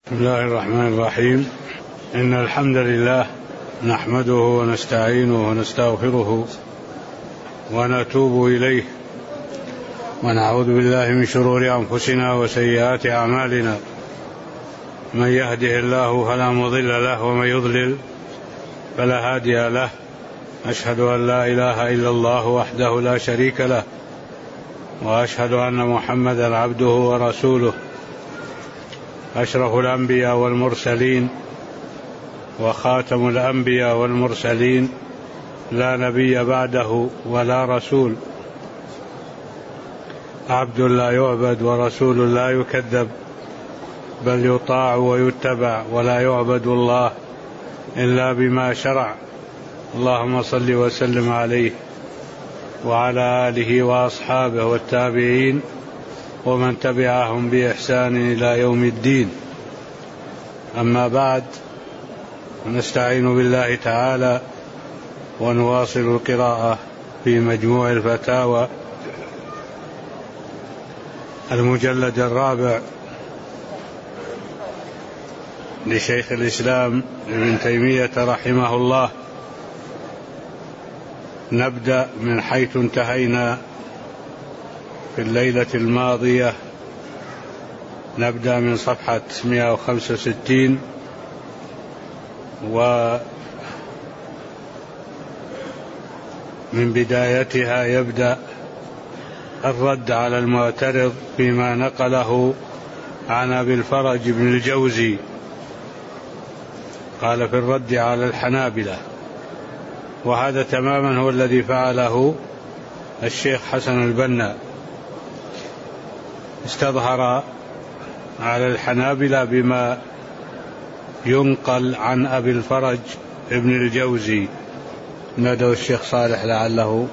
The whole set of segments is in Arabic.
بسم الله الرحمن الرحيم. إن الحمد لله نحمده ونستعينه ونستغفره ونتوب إليه ونعوذ بالله من شرور أنفسنا وسيئات أعمالنا. من يهده الله فلا مضل له ومن يضلل فلا هادي له. أشهد أن لا إله إلا الله وحده لا شريك له وأشهد أن محمدا عبده ورسوله أشرف الأنبياء والمرسلين وخاتم الأنبياء والمرسلين لا نبي بعده ولا رسول. عبد لا يعبد ورسول لا يكذب بل يطاع ويتبع ولا يعبد الله إلا بما شرع. اللهم صل وسلم عليه وعلى آله وأصحابه والتابعين ومن تبعهم بإحسان إلى يوم الدين. أما بعد، نستعين بالله تعالى ونواصل القراءة في مجموع الفتاوى المجلد الرابع لشيخ الإسلام ابن تيمية رحمه الله. نبدأ من حيث انتهينا في الليلة الماضية، نبدأ من صفحة 165 ومن بدايتها يبدأ الرد على المعترض فيما نقله عن أبي الفرج بن الجوزي. قال في الرد على الحنابلة، وهذا تماما هو الذي فعله الشيخ حسن البنا، استظهر على الحنابلة بما ينقل عن أبي الفرج ابن الجوزي. ندعو الشيخ صالح لعله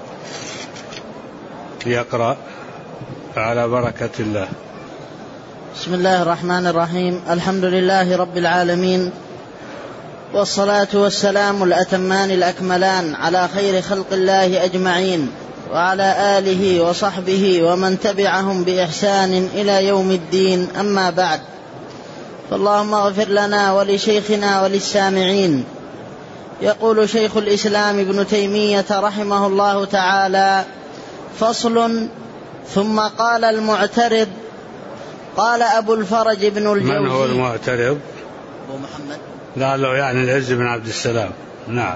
يقرأ على بركة الله. بسم الله الرحمن الرحيم. الحمد لله رب العالمين، والصلاة والسلام الأتمان الأكملان على خير خلق الله أجمعين، وعلى آله وصحبه ومن تبعهم بإحسان إلى يوم الدين. أما بعد، فاللهم اغفر لنا ولشيخنا وللسامعين. يقول شيخ الإسلام ابن تيمية رحمه الله تعالى: فصل. ثم قال المعترض: قال أبو الفرج بن الجوزي. من هو المعترض؟ أبو محمد، لعله يعني العز بن عبد السلام. نعم.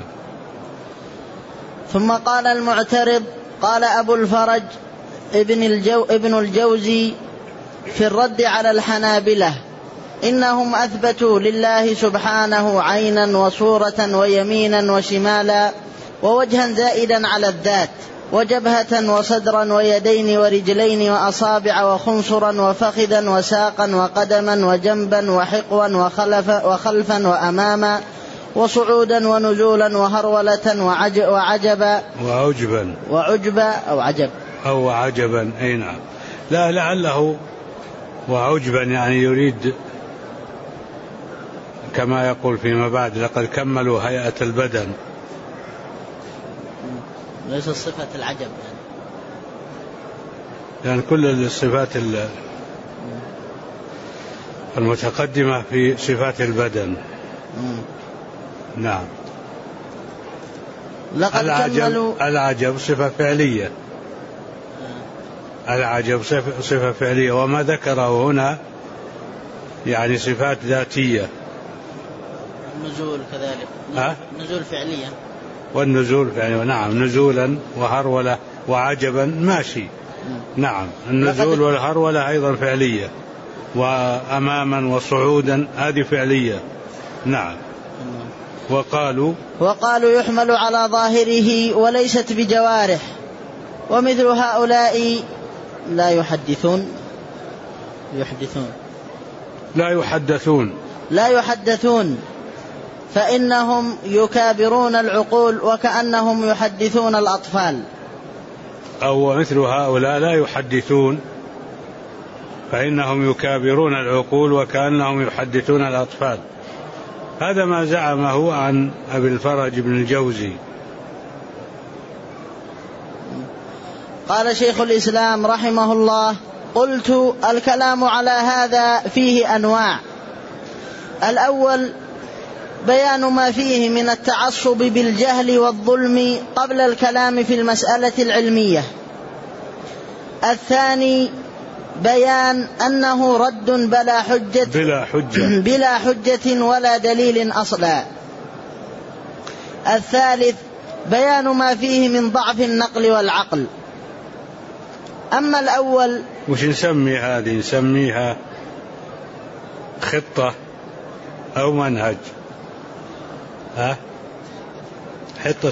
ثم قال المعترض: قال أبو الفرج ابن الجوزي في الرد على الحنابلة: إنهم أثبتوا لله سبحانه عينا وصورة ويمينا وشمالا ووجها زائدا على الذات، وجبهة وصدرا ويدين ورجلين وأصابع وخنصرا وفخذا وساقا وقدما وجنبا وحقوا وخلفا وأماما وصعودا ونزولا وهرولة وعجبا. أي نعم. لا، لعله وعجبا يعني يريد كما يقول فيما بعد: لقد كملوا هيئة البدن. ليس صفة العجب يعني كل الصفات المتقدمة في صفات البدن. نعم. العجب صفة فعلية. العجب صفة فعلية، وما ذكره هنا يعني صفات ذاتية. النزول كذلك. النزول فعليا. والنزول فعليا، نعم. نزولا وهرولة وعجبا ماشي. نعم. النزول والهرولة أيضا فعلية، وأماما وصعودا هذه فعلية. نعم. وقالوا يحمل على ظاهره وليست بجوارح، ومثل هؤلاء لا يحدثون فإنهم يكابرون العقول وكأنهم يحدثون الأطفال. أو مثل هؤلاء لا يحدثون فإنهم يكابرون العقول وكأنهم يحدثون الأطفال. هذا ما زعمه عن أبي الفرج بن الجوزي. قال شيخ الإسلام رحمه الله: قلت: الكلام على هذا فيه أنواع، الأول بيان ما فيه من التعصب بالجهل والظلم قبل الكلام في المسألة العلمية. الثاني بيان أنه رد بلا حجة ولا دليل أصلا. الثالث بيان ما فيه من ضعف النقل والعقل. أما الأول وش نسمي هذه؟ نسميها خطة أو منهج؟ حطة.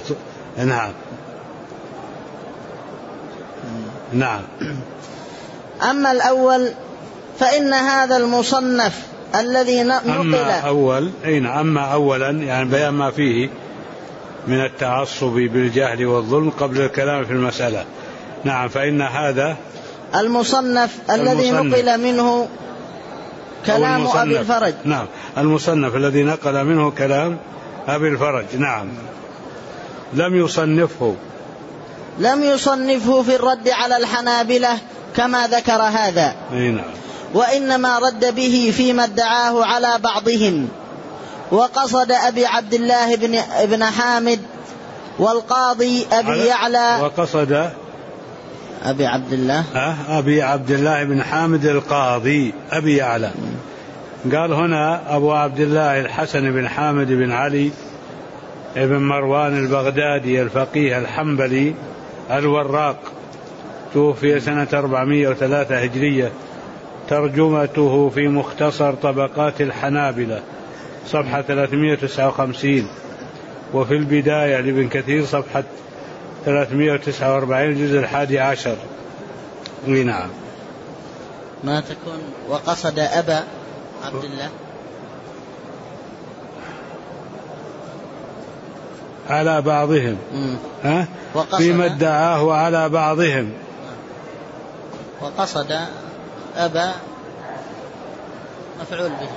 نعم. أما الأول فإن هذا المصنف الذي نقل أما أولا يعني بيان ما فيه من التعصب بالجهل والظلم قبل الكلام في المسألة. نعم. فإن هذا المصنف الذي نقل منه كلام أبي الفرج. نعم. المصنف الذي نقل منه كلام أبي الفرج. نعم. لم يصنفه في الرد على الحنابلة كما ذكر هذا. نعم. وإنما رد به فيما ادعاه على بعضهم، وقصد أبي عبد الله بن حامد والقاضي أبي يعلى. وقصد أبي عبد الله بن حامد القاضي أبي يعلى. قال هنا أبو عبد الله الحسن بن حامد بن علي ابن مروان البغدادي الفقيه الحنبلي الوراق، توفي سنة 403 هجرية. ترجمته في مختصر طبقات الحنابلة صفحة 359، وفي البداية لابن كثير صفحة 349 الجزء 11. نعم. ما تكون وقصد أبا عبد الله على بعضهم فيما ادعاه على بعضهم. وقصد أبا مفعول به.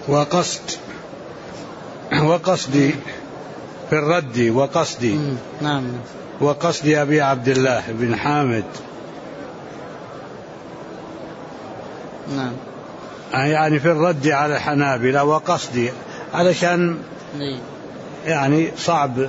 وقصدي في الرد وقصدي. نعم. وقصدي أبي عبد الله بن حامد. نعم. يعني في الرد على الحنابلة وقصدي علشان يعني صعب.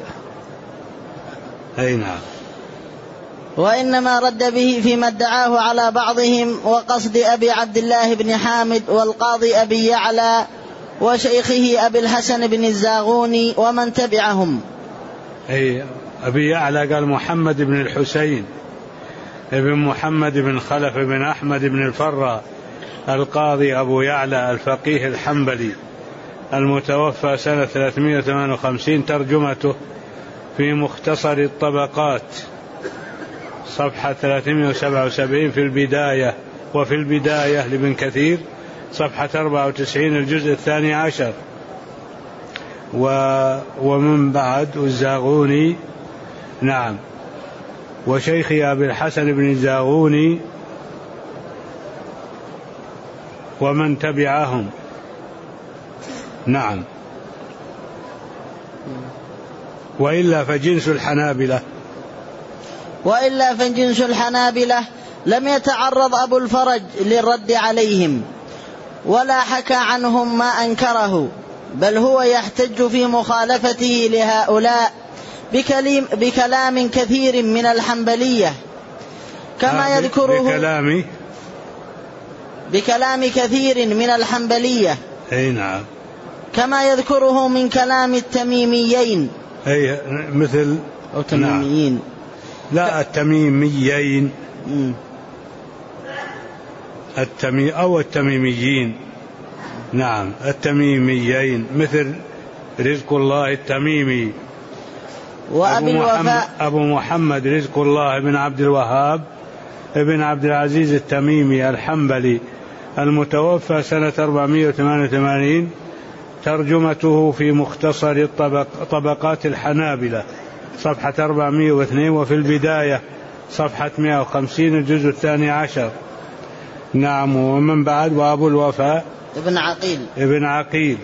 أي نعم. وإنما رد به فيما ادعاه على بعضهم، وقصد أبي عبد الله بن حامد والقاضي أبي يعلى وشيخه أبي الحسن بن الزاغوني ومن تبعهم. أي أبي يعلى قال محمد بن الحسين ابن محمد بن خلف بن أحمد بن الفرا القاضي أبو يعلى الفقيه الحنبلي المتوفى سنة 358. ترجمته في مختصر الطبقات صفحة 377 في البداية، وفي البداية لابن كثير صفحة 94 الجزء 12. ومن بعد الزاغوني. نعم. وشيخ أبي الحسن بن الزاغوني ومن تبعهم. نعم. وإلا فجنس الحنابلة لم يتعرض أبو الفرج للرد عليهم ولا حكى عنهم ما أنكره، بل هو يحتج في مخالفته لهؤلاء بكلام كثير من الحنبلية كما يذكره بكلام كثير من الحنبلية. أي نعم. كما يذكره من كلام التميميين. أي مثل التميميين. لا التميميين. أو التميميين. نعم التميميين مثل رزق الله التميمي وأبي الوفاء أبو محمد رزق الله بن عبد الوهاب ابن عبد العزيز التميمي الحنبلي المتوفى سنة 488. ترجمته في مختصر طبقات الحنابلة صفحة 402، وفي البداية صفحة 150 الجزء 12. نعم. ومن بعد وأبو الوفاء ابن عقيل.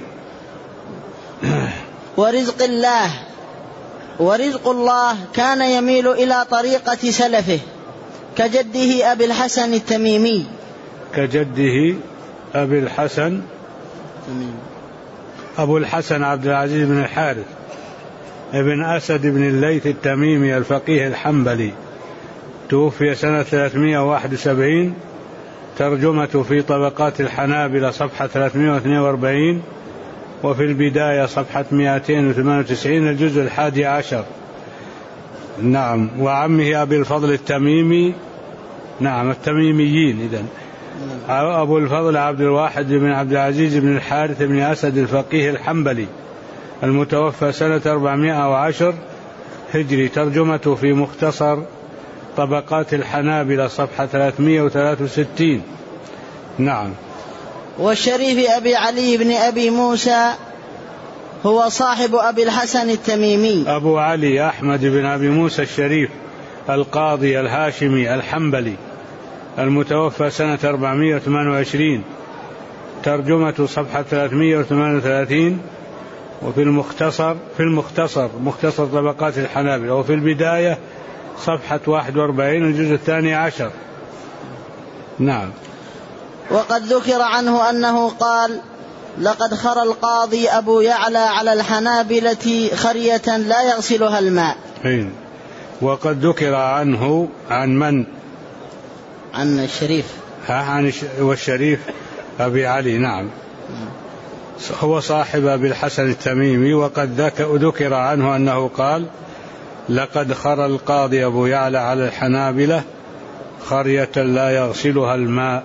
ورزق الله كان يميل إلى طريقة سلفه كجده أبي الحسن التميمي. أبو الحسن عبد العزيز بن الحارث ابن أسد بن الليث التميمي الفقيه الحنبلي، توفي سنة 371. ترجمة في طبقات الحنابلة صفحة 342، وفي البداية صفحة 298 الجزء 11. نعم. وعمه أبي الفضل التميمي، نعم التميميين إذن، أبو الفضل عبد الواحد بن عبد العزيز بن الحارث بن أسد الفقيه الحنبلي، المتوفى سنة 410 هجري. ترجمته في مختصر طبقات الحنابلة صفحة 363. نعم. والشريف أبي علي بن أبي موسى هو صاحب أبي الحسن التميمي. أبو علي أحمد بن أبي موسى الشريف القاضي الهاشمي الحنبلي، المتوفى سنة 428. ترجمة صفحة 338. وفي المختصر مختصر طبقات الحنابلة، وفي البداية صفحة 41 الجزء 12. نعم. وقد ذكر عنه أنه قال: لقد خرى القاضي أبو يعلى على الحنابلة خرية لا يغسلها الماء. وقد ذكر عنه عن من؟ عن الشريف. والشريف أبي علي. نعم. هو صاحب أبي الحسن التميمي. وقد ذكر عنه أنه قال: لقد خرى القاضي أبو يعلى على الحنابلة خرية لا يغسلها الماء.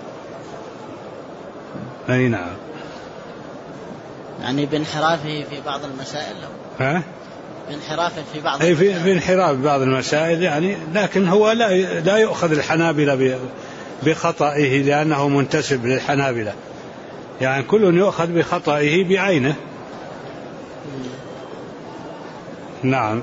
أي نعم. يعني بانحرافه في بعض المسائل. بانحرافه في بعض المسائل. في انحراف بعض المسائل يعني، لكن هو لا يؤخذ الحنابلة بخطئه لأنه منتسب للحنابلة، يعني كل يؤخذ بخطئه بعينه. نعم.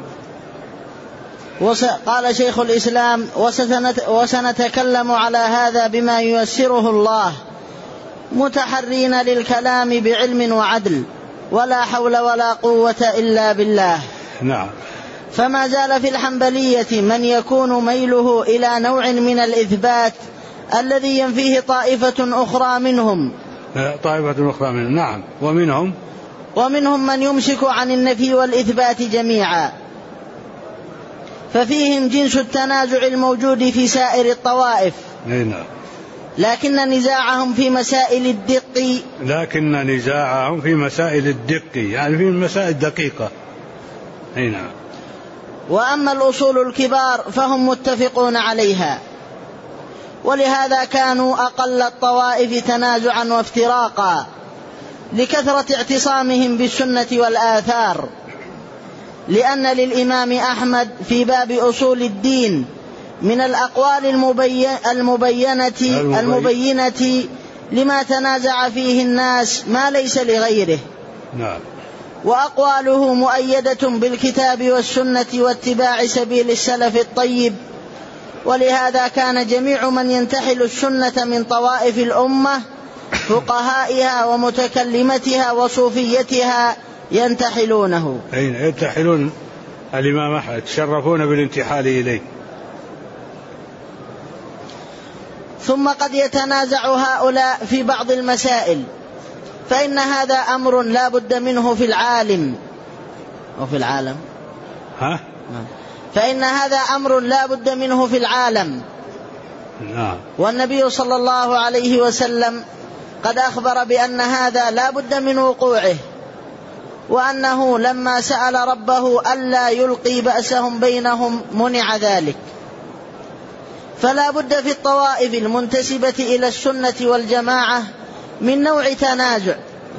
قال شيخ الإسلام: وسنتكلم على هذا بما ييسره الله، متحرين للكلام بعلم وعدل، ولا حول ولا قوة إلا بالله. نعم. فما زال في الحنبلية من يكون ميله إلى نوع من الإثبات الذي ينفيه طائفة أخرى منهم. نعم. ومنهم من يمسك عن النفي والإثبات جميعا، ففيهم جنس التنازع الموجود في سائر الطوائف. نعم. لكن نزاعهم في مسائل الدق، يعني في مسائل دقيقة. نعم. وأما الأصول الكبار فهم متفقون عليها، ولهذا كانوا أقل الطوائف تنازعا وافتراقا لكثرة اعتصامهم بالسنة والآثار. لأن للإمام أحمد في باب أصول الدين من الأقوال المبينة لما تنازع فيه الناس ما ليس لغيره. نعم. وأقواله مؤيدة بالكتاب والسنة واتباع سبيل السلف الطيب. ولهذا كان جميع من ينتحل السنة من طوائف الأمة، فقهائها ومتكلمتها وصوفيتها، ينتحلونه. ينتحلون الإمام أحمد، يتشرفون بالانتحال إليه. ثم قد يتنازع هؤلاء في بعض المسائل، فإن هذا أمر لا بد منه في العالم وفي العالم. فإن هذا أمر لا بد منه في العالم. والنبي صلى الله عليه وسلم قد أخبر بأن هذا لا بد من وقوعه، وأنه لما سأل ربه ألا يلقي بأسهم بينهم منع ذلك. فلا بد في الطوائف المنتسبة إلى السنة والجماعة من نوع تنازع،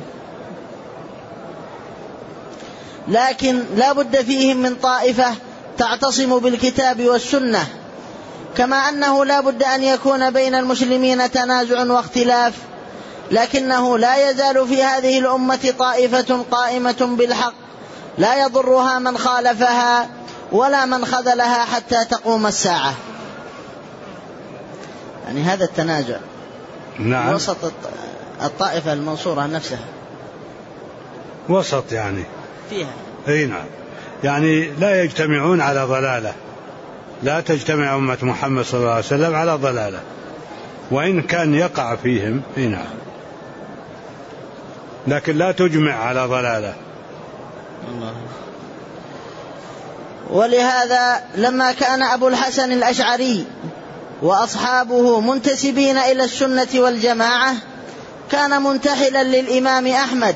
لكن لا بد فيهم من طائفة تعتصم بالكتاب والسنة، كما أنه لا بد أن يكون بين المسلمين تنازع واختلاف، لكنه لا يزال في هذه الأمة طائفة قائمة بالحق لا يضرها من خالفها ولا من خذلها حتى تقوم الساعة. يعني هذا التنازع. نعم. وسط الطائفة المنصورة نفسها، وسط يعني فيها. نعم. يعني لا يجتمعون على ضلالة، لا تجتمع أمة محمد صلى الله عليه وسلم على ضلالة، وإن كان يقع فيهم. نعم. لكن لا تجمع على ضلاله. ولهذا لما كان أبو الحسن الأشعري وأصحابه منتسبين إلى السنة والجماعة كان منتحلا للإمام أحمد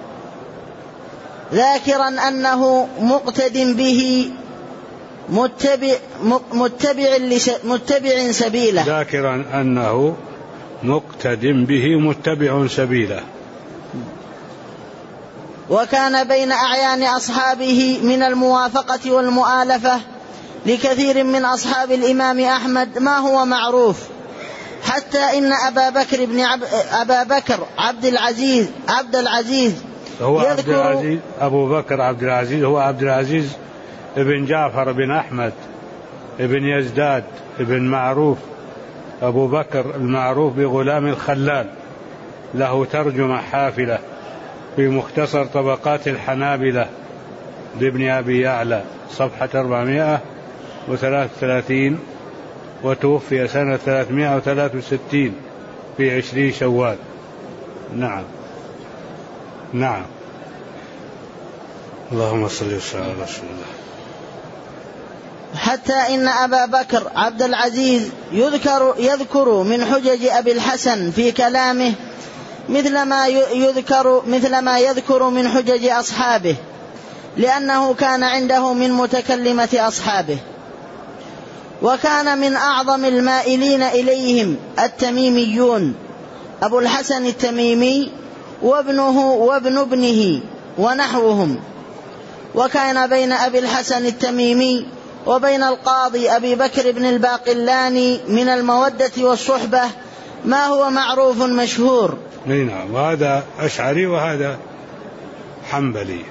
ذاكرا أنه مقتد به متبع سبيله، ذاكرا أنه مقتد به متبع سبيله. وكان بين أعيان أصحابه من الموافقة والمؤالفة لكثير من أصحاب الإمام أحمد ما هو معروف، حتى إن أبا بكر عبد العزيز هو أبو بكر عبد العزيز هو عبد العزيز ابن جعفر بن أحمد ابن يزداد ابن معروف، أبو بكر المعروف بغلام الخلال، له ترجمة حافلة في مختصر طبقات الحنابلة لابن أبي يعلى صفحة 433، وتوفي سنة 363 في 20 شوال. نعم. اللهم صل وسلم على رسول الله. حتى إن أبا بكر عبد العزيز يذكر من حجج أبي الحسن في كلامه مثل ما يذكر من حجج أصحابه، لأنه كان عنده من متكلمة أصحابه. وكان من أعظم المائلين إليهم التميميون، أبو الحسن التميمي وابنه وابن ابنه ونحوهم. وكان بين أبي الحسن التميمي وبين القاضي أبي بكر بن الباقلاني من المودة والصحبة ما هو معروف مشهور. نعم، وهذا أشعري وهذا حنبلي،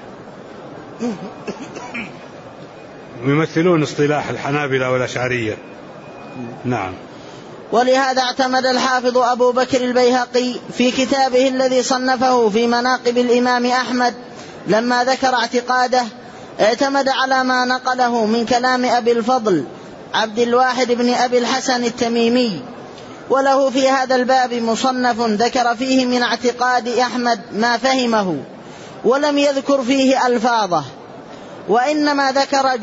يمثلون اصطلاح الحنابلة والأشعرية. نعم. ولهذا اعتمد الحافظ أبو بكر البيهقي في كتابه الذي صنفه في مناقب الإمام أحمد لما ذكر اعتقاده، اعتمد على ما نقله من كلام أبي الفضل عبد الواحد بن أبي الحسن التميمي، وله في هذا الباب مصنف ذكر فيه من اعتقاد أحمد ما فهمه ولم يذكر فيه ألفاظه، وإنما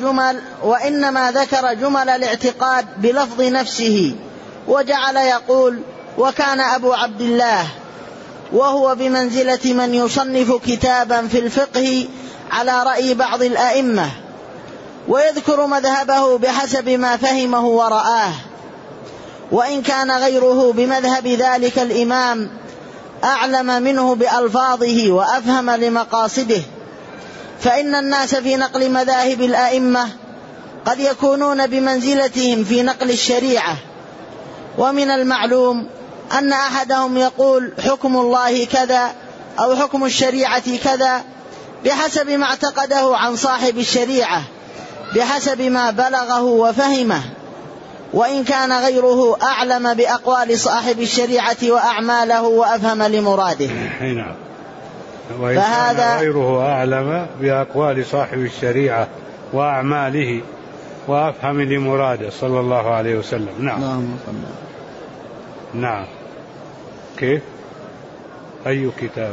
ذكر جمل الاعتقاد بلفظ نفسه، وجعل يقول: وكان أبو عبد الله، وهو بمنزلة من يصنف كتابا في الفقه على رأي بعض الأئمة، ويذكر مذهبه بحسب ما فهمه ورآه، وإن كان غيره بمذهب ذلك الإمام أعلم منه بألفاظه وأفهم لمقاصده. فإن الناس في نقل مذاهب الأئمة قد يكونون بمنزلتهم في نقل الشريعة، ومن المعلوم أن أحدهم يقول حكم الله كذا أو حكم الشريعة كذا بحسب ما اعتقده عن صاحب الشريعة بحسب ما بلغه وفهمه، وإن كان غيره أعلم بأقوال صاحب الشريعة وأعماله وأفهم لمراده. وإن كان غيره أعلم بأقوال صاحب الشريعة وأعماله وأفهم لمراده صلى الله عليه وسلم. نعم. كيف؟ أي كتاب؟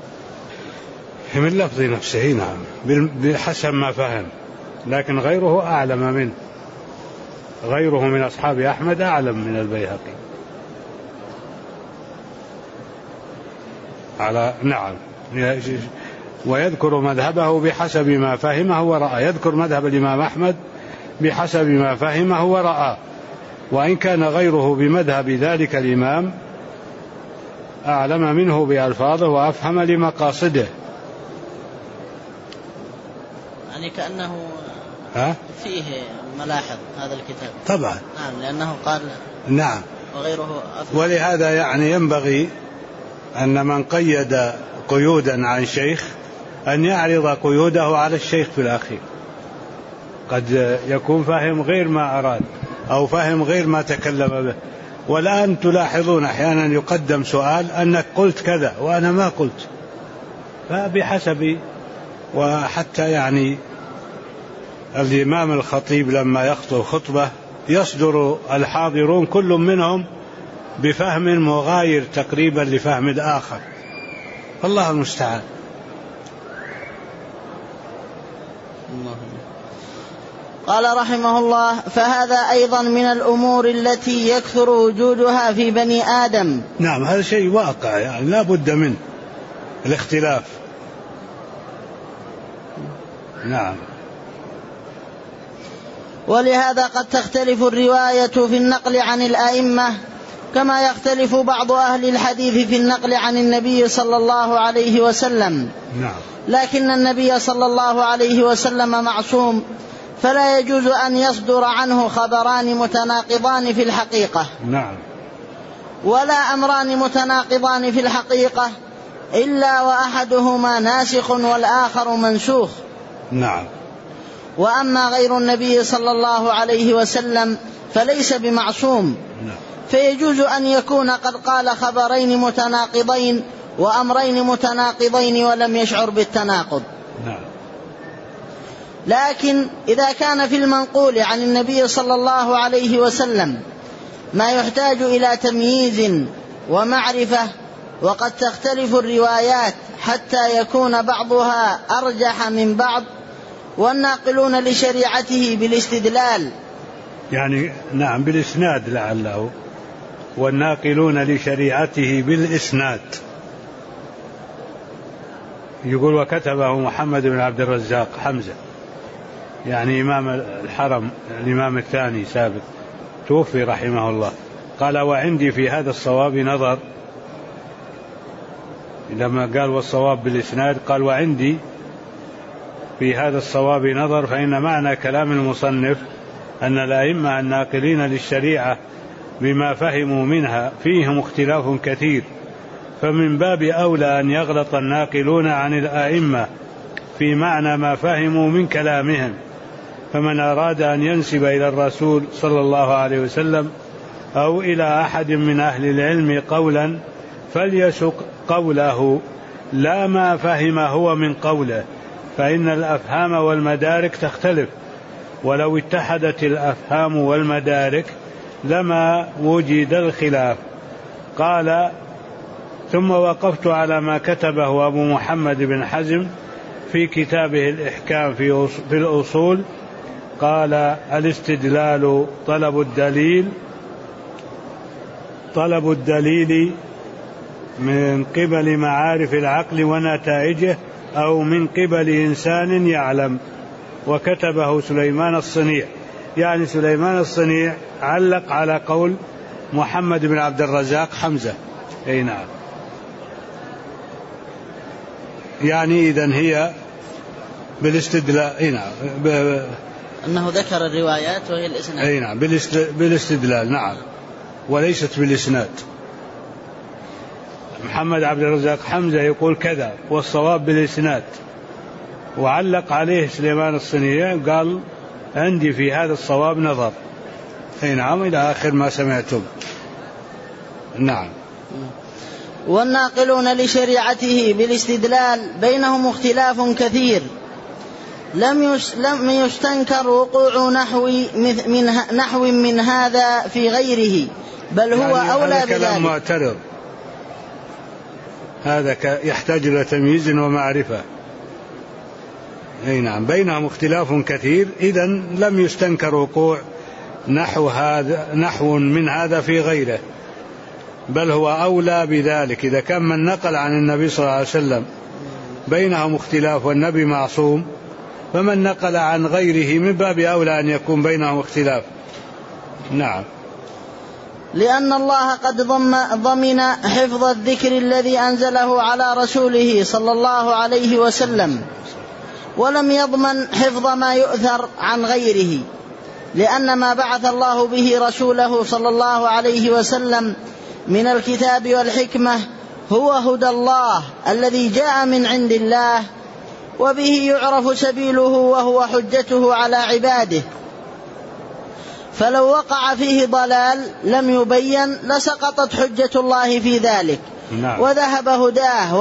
من لفظ نفسه. نعم، بحسب ما فهم، لكن غيره أعلم منه، غيره من أصحاب أحمد أعلم من البيهقي. نعم. ويذكر مذهبه بحسب ما فهمه ورأى، يذكر مذهب الإمام أحمد بحسب ما فهمه ورأى، وإن كان غيره بمذهب ذلك الإمام أعلم منه بألفاظه وأفهم لمقاصده. يعني كأنه فيه ملاحظ هذا الكتاب طبعا. نعم، لأنه قال نعم وغيره أفهم. ولهذا يعني ينبغي أن من قيد قيودا عن شيخ أن يعرض قيوده على الشيخ في الأخير، قد يكون فاهم غير ما أراد أو فاهم غير ما تكلم به. والآن تلاحظون أحيانا يقدم سؤال أنك قلت كذا وأنا ما قلت، فبحسب. وحتى يعني الإمام الخطيب لما يخطب خطبة يصدر الحاضرون كل منهم بفهم مغاير تقريبا لفهم الآخر، الله المستعان. قال رحمه الله: فهذا أيضا من الأمور التي يكثر وجودها في بني آدم. نعم، هذا شيء واقع، يعني لا بد من الاختلاف. نعم. ولهذا قد تختلف الرواية في النقل عن الأئمة كما يختلف بعض أهل الحديث في النقل عن النبي صلى الله عليه وسلم. نعم. لكن النبي صلى الله عليه وسلم معصوم، فلا يجوز أن يصدر عنه خبران متناقضان في الحقيقة. نعم. ولا أمران متناقضان في الحقيقة إلا وأحدهما ناسخ والآخر منسوخ. نعم. وأما غير النبي صلى الله عليه وسلم فليس بمعصوم. نعم. فيجوز أن يكون قد قال خبرين متناقضين وأمرين متناقضين ولم يشعر بالتناقض. نعم. لكن إذا كان في المنقول عن النبي صلى الله عليه وسلم ما يحتاج إلى تمييز ومعرفة، وقد تختلف الروايات حتى يكون بعضها أرجح من بعض، والناقلون لشريعته بالاستدلال، يعني نعم بالإسناد لعله، والناقلون لشريعته بالإسناد. يقول: وكتبه محمد بن عبد الرزاق حمزة، يعني إمام الحرم الإمام الثاني سابق، توفي رحمه الله. قال: وعندي في هذا الصواب نظر. لما قال والصواب بالإسناد قال: وعندي في هذا الصواب نظر، فإن معنى كلام المصنف أن الأئمة الناقلين للشريعة بما فهموا منها فيهم اختلاف كثير، فمن باب أولى أن يغلط الناقلون عن الأئمة في معنى ما فهموا من كلامهم. فمن أراد أن ينسب إلى الرسول صلى الله عليه وسلم أو إلى أحد من أهل العلم قولا فليسق قوله لا ما فهم هو من قوله، فإن الأفهام والمدارك تختلف، ولو اتحدت الأفهام والمدارك لما وجد الخلاف. قال: ثم وقفت على ما كتبه أبو محمد بن حزم في كتابه الإحكام في الأصول. قال: الاستدلال طلب الدليل من قبل معارف العقل ونتائجه أو من قبل إنسان يعلم. وكتبه سليمان الصنيع، يعني سليمان الصنيع علق على قول محمد بن عبد الرزاق حمزة. أي نعم، يعني إذن هي بالاستدلال. أي نعم، أنه ذكر الروايات وهي الإسناد. أي نعم، بالاستدلال. نعم، وليست بالإسناد. محمد عبد الرزاق حمزة يقول كذا والصواب بالإسناد، وعلق عليه سليمان الصنيع قال: عندي في هذا الصواب نظر. أي نعم، إلى آخر ما سمعتم. نعم. والناقلون لشريعته بالاستدلال بينهم اختلاف كثير، لم يستنكر وقوع نحو من هذا في غيره، بل هو يعني أولى بذلك. هذا كلام معترض، هذا يحتاج إلى تمييز ومعرفة. أي نعم، بينهم اختلاف كثير، إذن لم يستنكر وقوع نحو من هذا في غيره، بل هو أولى بذلك. إذا كان من نقل عن النبي صلى الله عليه وسلم بينهم اختلاف والنبي معصوم، فمن نقل عن غيره من باب أولى أن يكون بينهم اختلاف. نعم. لأن الله قد ضمن حفظ الذكر الذي أنزله على رسوله صلى الله عليه وسلم، ولم يضمن حفظ ما يؤثر عن غيره، لأن ما بعث الله به رسوله صلى الله عليه وسلم من الكتاب والحكمة هو هدى الله الذي جاء من عند الله، وبه يعرف سبيله وهو حجته على عباده. فلو وقع فيه ضلال لم يبين لسقطت حجة الله في ذلك. نعم. وذهب هداه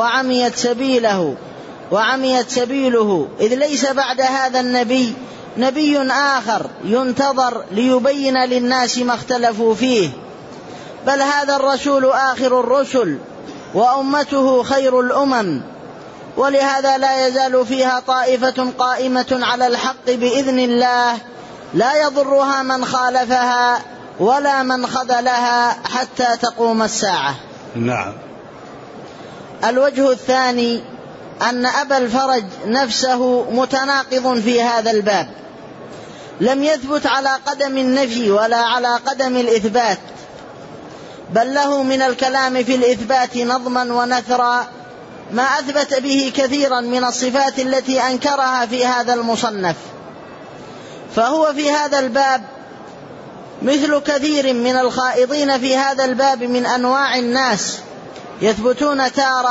وعميت سبيله، إذ ليس بعد هذا النبي نبي آخر ينتظر ليبين للناس ما اختلفوا فيه، بل هذا الرسول آخر الرسل، وأمته خير الأمم، ولهذا لا يزال فيها طائفة قائمة على الحق بإذن الله لا يضرها من خالفها ولا من خذلها حتى تقوم الساعة. نعم. الوجه الثاني أن أبا الفرج نفسه متناقض في هذا الباب، لم يثبت على قدم النفي ولا على قدم الإثبات، بل له من الكلام في الإثبات نظما ونثرا ما أثبت به كثيرا من الصفات التي أنكرها في هذا المصنف. فهو في هذا الباب مثل كثير من الخائضين في هذا الباب من أنواع الناس، يثبتون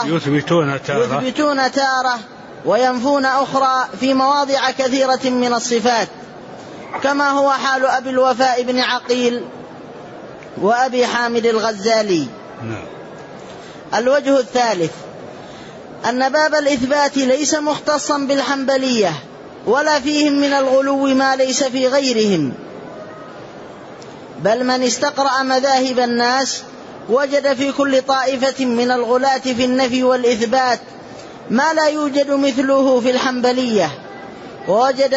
تارة وينفون أخرى في مواضع كثيرة من الصفات، كما هو حال أبي الوفاء بن عقيل وأبي حامد الغزالي. الوجه الثالث أن باب الإثبات ليس مختصا بالحنبلية ولا فيهم من الغلو ما ليس في غيرهم، بل من استقرأ مذاهب الناس وجد في كل طائفة من الغلاة في النفي والإثبات ما لا يوجد مثله في الحنبلية، ووجد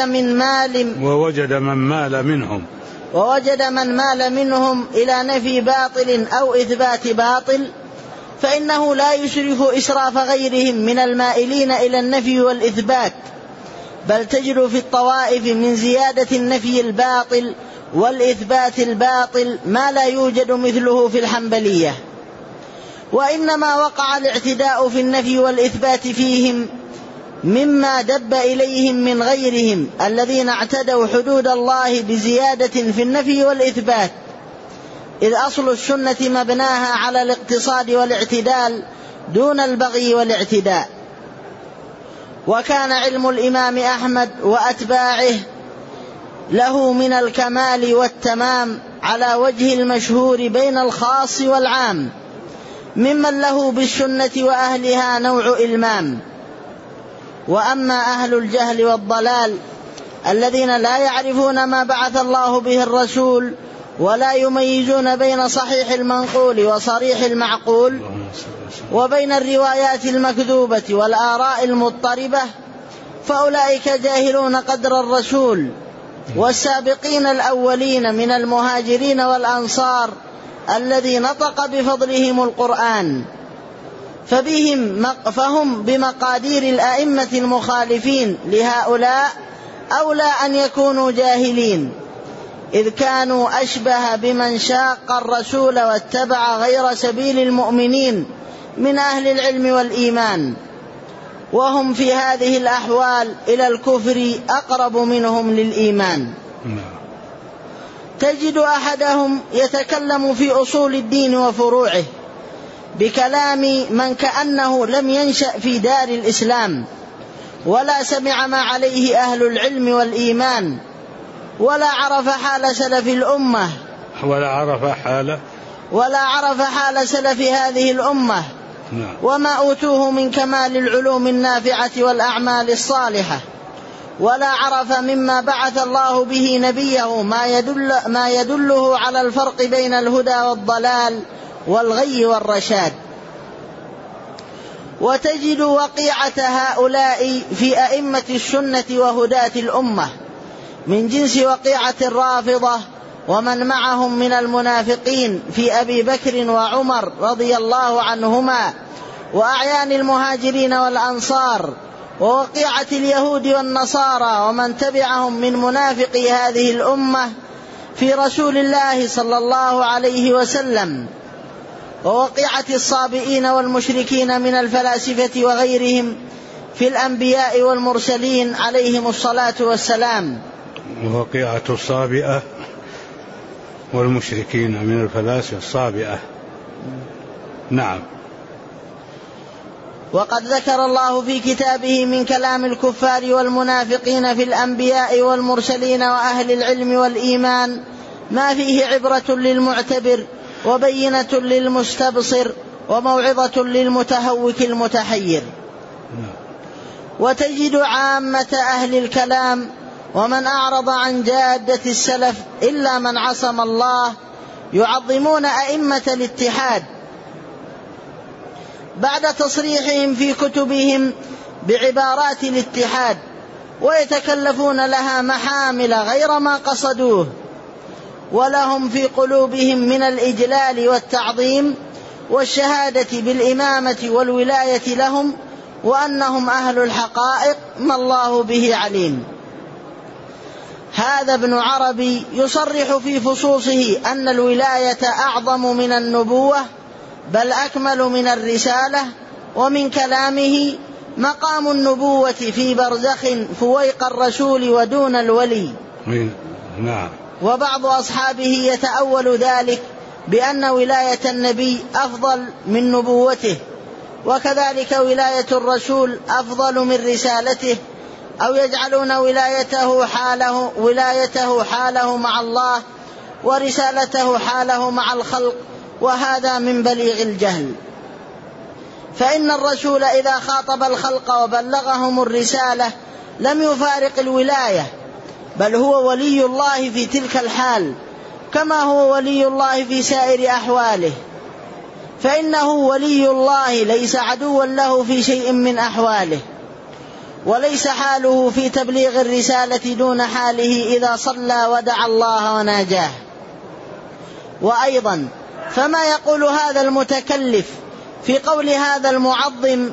من مال منهم إلى نفي باطل أو إثبات باطل، فإنه لا يشرف إسراف غيرهم من المائلين إلى النفي والإثبات، بل تجد في الطوائف من زيادة النفي الباطل والإثبات الباطل ما لا يوجد مثله في الحنبلية. وإنما وقع الاعتداء في النفي والإثبات فيهم مما دب إليهم من غيرهم الذين اعتدوا حدود الله بزيادة في النفي والإثبات، إذ أصل السنة مبناها على الاقتصاد والاعتدال دون البغي والاعتداء. وكان علم الإمام أحمد وأتباعه له من الكمال والتمام على وجه المشهور بين الخاص والعام، ممن له بالسنة وأهلها نوع إلمام. وأما أهل الجهل والضلال الذين لا يعرفون ما بعث الله به الرسول ولا يميزون بين صحيح المنقول وصريح المعقول وبين الروايات المكذوبة والآراء المضطربة، فأولئك جاهلون قدر الرسول والسابقين الأولين من المهاجرين والأنصار الذي نطق بفضلهم القرآن، فهم بمقادير الأئمة المخالفين لهؤلاء أولى أن يكونوا جاهلين، إذ كانوا أشبه بمن شاق الرسول واتبع غير سبيل المؤمنين من أهل العلم والإيمان، وهم في هذه الأحوال إلى الكفر أقرب منهم للإيمان. تجد أحدهم يتكلم في أصول الدين وفروعه بكلام من كأنه لم ينشأ في دار الإسلام ولا سمع ما عليه أهل العلم والإيمان ولا عرف حال سلف الأمة ولا عرف حال سلف هذه الأمة وما أوتوه من كمال العلوم النافعة والأعمال الصالحة، ولا عرف مما بعث الله به نبيه ما يدله على الفرق بين الهدى والضلال والغي والرشاد. وتجد وقيعة هؤلاء في أئمة السنة وهداة الأمة من جنس وقيعة الرافضة ومن معهم من المنافقين في أبي بكر وعمر رضي الله عنهما وأعيان المهاجرين والأنصار، ووقيعة اليهود والنصارى ومن تبعهم من منافقي هذه الأمة في رسول الله صلى الله عليه وسلم، ووقيعة الصابئين والمشركين من الفلاسفة وغيرهم في الأنبياء والمرسلين عليهم الصلاة والسلام. ووقيعة الصابئة والمشركين من الفلاسفة الصابئة. نعم. وقد ذكر الله في كتابه من كلام الكفار والمنافقين في الأنبياء والمرسلين وأهل العلم والإيمان ما فيه عبرة للمعتبر وبينة للمستبصر وموعظة للمتهوك المتحير. وتجد عامة أهل الكلام ومن أعرض عن جادة السلف إلا من عصم الله يعظمون أئمة الاتحاد، بعد تصريحهم في كتبهم بعبارات الاتحاد، ويتكلفون لها محامل غير ما قصدوه، ولهم في قلوبهم من الإجلال والتعظيم والشهادة بالإمامة والولاية لهم، وأنهم أهل الحقائق ما الله به عليم. هذا ابن عربي يصرح في فصوصه أن الولاية أعظم من النبوة بل أكمل من الرسالة، ومن كلامه: مقام النبوة في برزخ فويق الرسول ودون الولي. نعم. وبعض أصحابه يتأول ذلك بأن ولاية النبي أفضل من نبوته، وكذلك ولاية الرسول أفضل من رسالته، أو يجعلون ولايته حاله مع الله ورسالته حاله مع الخلق، وهذا من بليغ الجهل. فإن الرسول إذا خاطب الخلق وبلغهم الرسالة لم يفارق الولاية، بل هو ولي الله في تلك الحال، كما هو ولي الله في سائر أحواله، فإنه ولي الله ليس عدوا له في شيء من أحواله، وليس حاله في تبليغ الرسالة دون حاله إذا صلى ودعا الله وناجاه. وأيضا فما يقول هذا المتكلف في قول هذا المعظم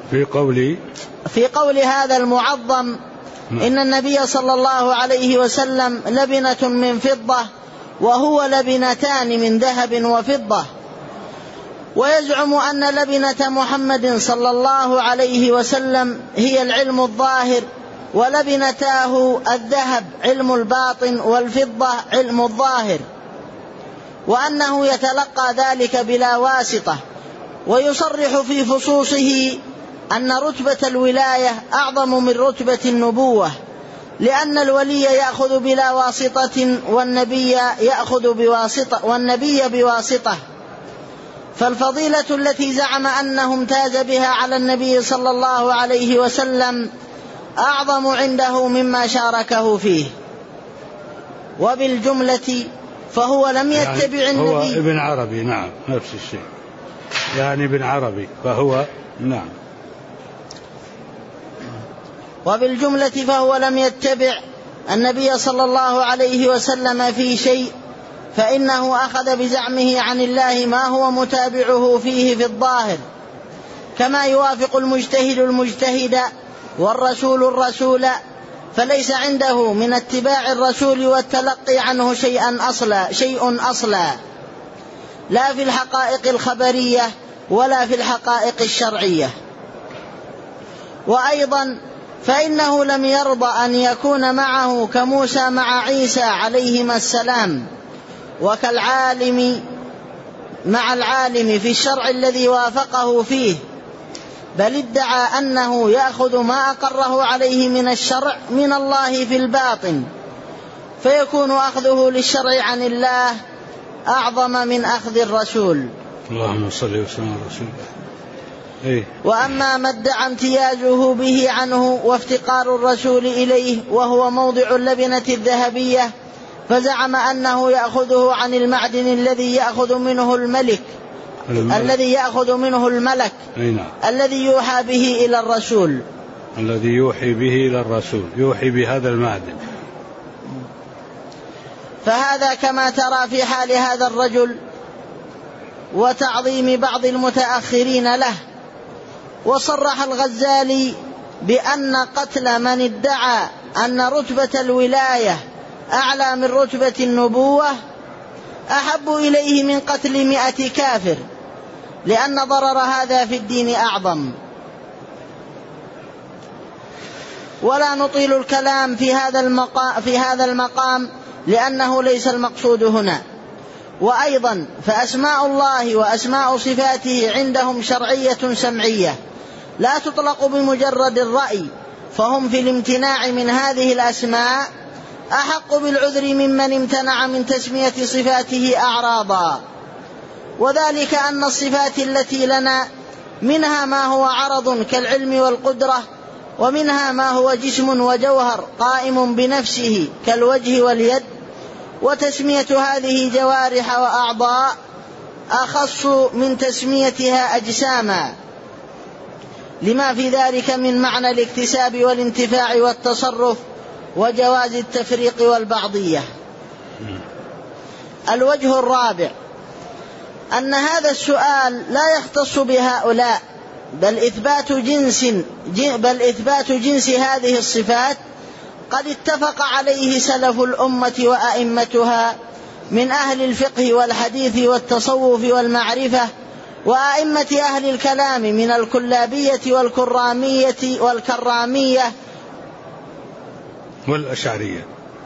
إن النبي صلى الله عليه وسلم لبنة من فضة وهو لبنتان من ذهب وفضة، ويزعم أن لبنة محمد صلى الله عليه وسلم هي العلم الظاهر، ولبنتاه الذهب علم الباطن والفضة علم الظاهر، وأنه يتلقى ذلك بلا واسطة. ويصرح في فصوصه أن رتبة الولاية أعظم من رتبة النبوة، لأن الولي يأخذ بلا واسطة والنبي بواسطة. فالفضيلة التي زعم أنه امتاز بها على النبي صلى الله عليه وسلم أعظم عنده مما شاركه فيه. وبالجملة فهو لم يتبع النبي. هو ابن عربي، نعم، نفس الشيء، يعني ابن عربي، فهو نعم. وبالجملة فهو لم يتبع النبي صلى الله عليه وسلم في شيء، فإنه أخذ بزعمه عن الله ما هو متابعه فيه في الظاهر، كما يوافق المجتهد المجتهد والرسول الرسول، فليس عنده من اتباع الرسول والتلقي عنه شيء أصلا، لا في الحقائق الخبرية ولا في الحقائق الشرعية. وأيضا فإنه لم يرضى أن يكون معه كموسى مع عيسى عليهما السلام، وكالعالم مع العالم في الشرع الذي وافقه فيه، بل ادعى أنه يأخذ ما أقره عليه من الشرع من الله في الباطن، فيكون أخذه للشرع عن الله أعظم من أخذ الرسول. اللهم صل وسلم على رسول الله. وأما ما ادعى امتيازه به عنه وافتقار الرسول إليه وهو موضع اللبنة الذهبية، فزعم أنه يأخذه عن المعدن الذي يأخذ منه الملك الذي يوحى به إلى الرسول، يوحي بهذا المعدن. فهذا كما ترى في حال هذا الرجل وتعظيم بعض المتأخرين له. وصرح الغزالي بأن قتل من ادعى أن رتبة الولاية أعلى من رتبة النبوة أحب إليه من قتل 100 كافر، لأن ضرر هذا في الدين أعظم. ولا نطيل الكلام في هذا المقام لأنه ليس المقصود هنا. وأيضا فأسماء الله وأسماء صفاته عندهم شرعية سمعية لا تطلق بمجرد الرأي، فهم في الامتناع من هذه الأسماء أحق بالعذر ممن امتنع من تسمية صفاته أعراضا. وذلك أن الصفات التي لنا منها ما هو عرض كالعلم والقدرة، ومنها ما هو جسم وجوهر قائم بنفسه كالوجه واليد، وتسمية هذه جوارح وأعضاء أخص من تسميتها أجساما، لما في ذلك من معنى الاكتساب والانتفاع والتصرف وجواز التفريق والبعضية. الوجه الرابع أن هذا السؤال لا يختص بهؤلاء، بل إثبات جنس هذه الصفات قد اتفق عليه سلف الأمة وأئمتها من أهل الفقه والحديث والتصوف والمعرفة، وأئمة أهل الكلام من الكلابية والكرامية والأشعرية،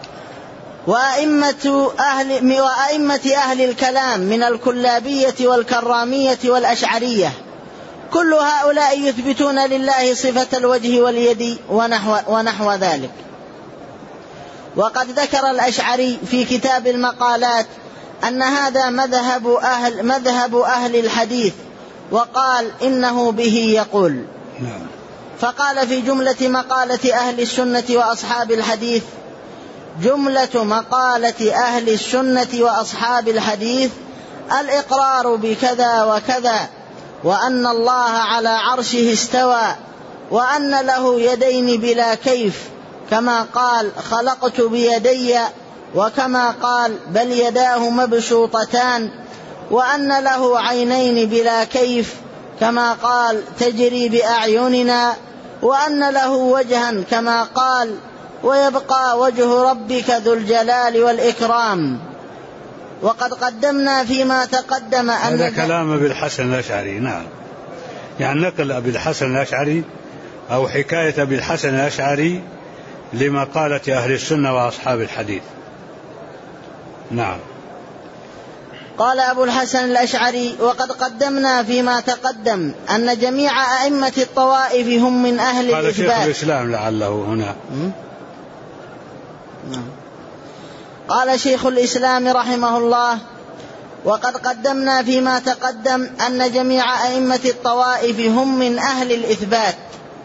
وأئمة أهل الكلام من الكلابية والكرامية والأشعرية، كل هؤلاء يثبتون لله صفة الوجه واليد ونحو ذلك. وقد ذكر الأشعري في كتاب المقالات أن هذا مذهب أهل الحديث، وقال إنه به يقول. فقال في جملة مقالة أهل السنة وأصحاب الحديث: جملة مقالة أهل السنة وأصحاب الحديث الإقرار بكذا وكذا، وأن الله على عرشه استوى، وأن له يدين بلا كيف، كما قال خلقت بيدي، وكما قال بل يداه مبسوطتان، وأن له عينين بلا كيف، كما قال تجري بأعيننا، وأن له وجها كما قال ويبقى وجه ربك ذو الجلال والإكرام. وقد قدمنا فيما تقدم أن هذا كلام أبي الحسن الأشعري. نعم، يعني نقل أبي الحسن الأشعري أو حكاية أبي الحسن الأشعري لمقالة أهل السنة وأصحاب الحديث. نعم. قال أبو الحسن الأشعري: وقد قدمنا فيما تقدم أن جميع أئمة الطوائف هم من أهل الإثبات. قال شيخ الإسلام لعله هنا. قال شيخ الإسلام رحمه الله: وقد قدمنا فيما تقدم أن جميع أئمة الطوائف هم من أهل الإثبات،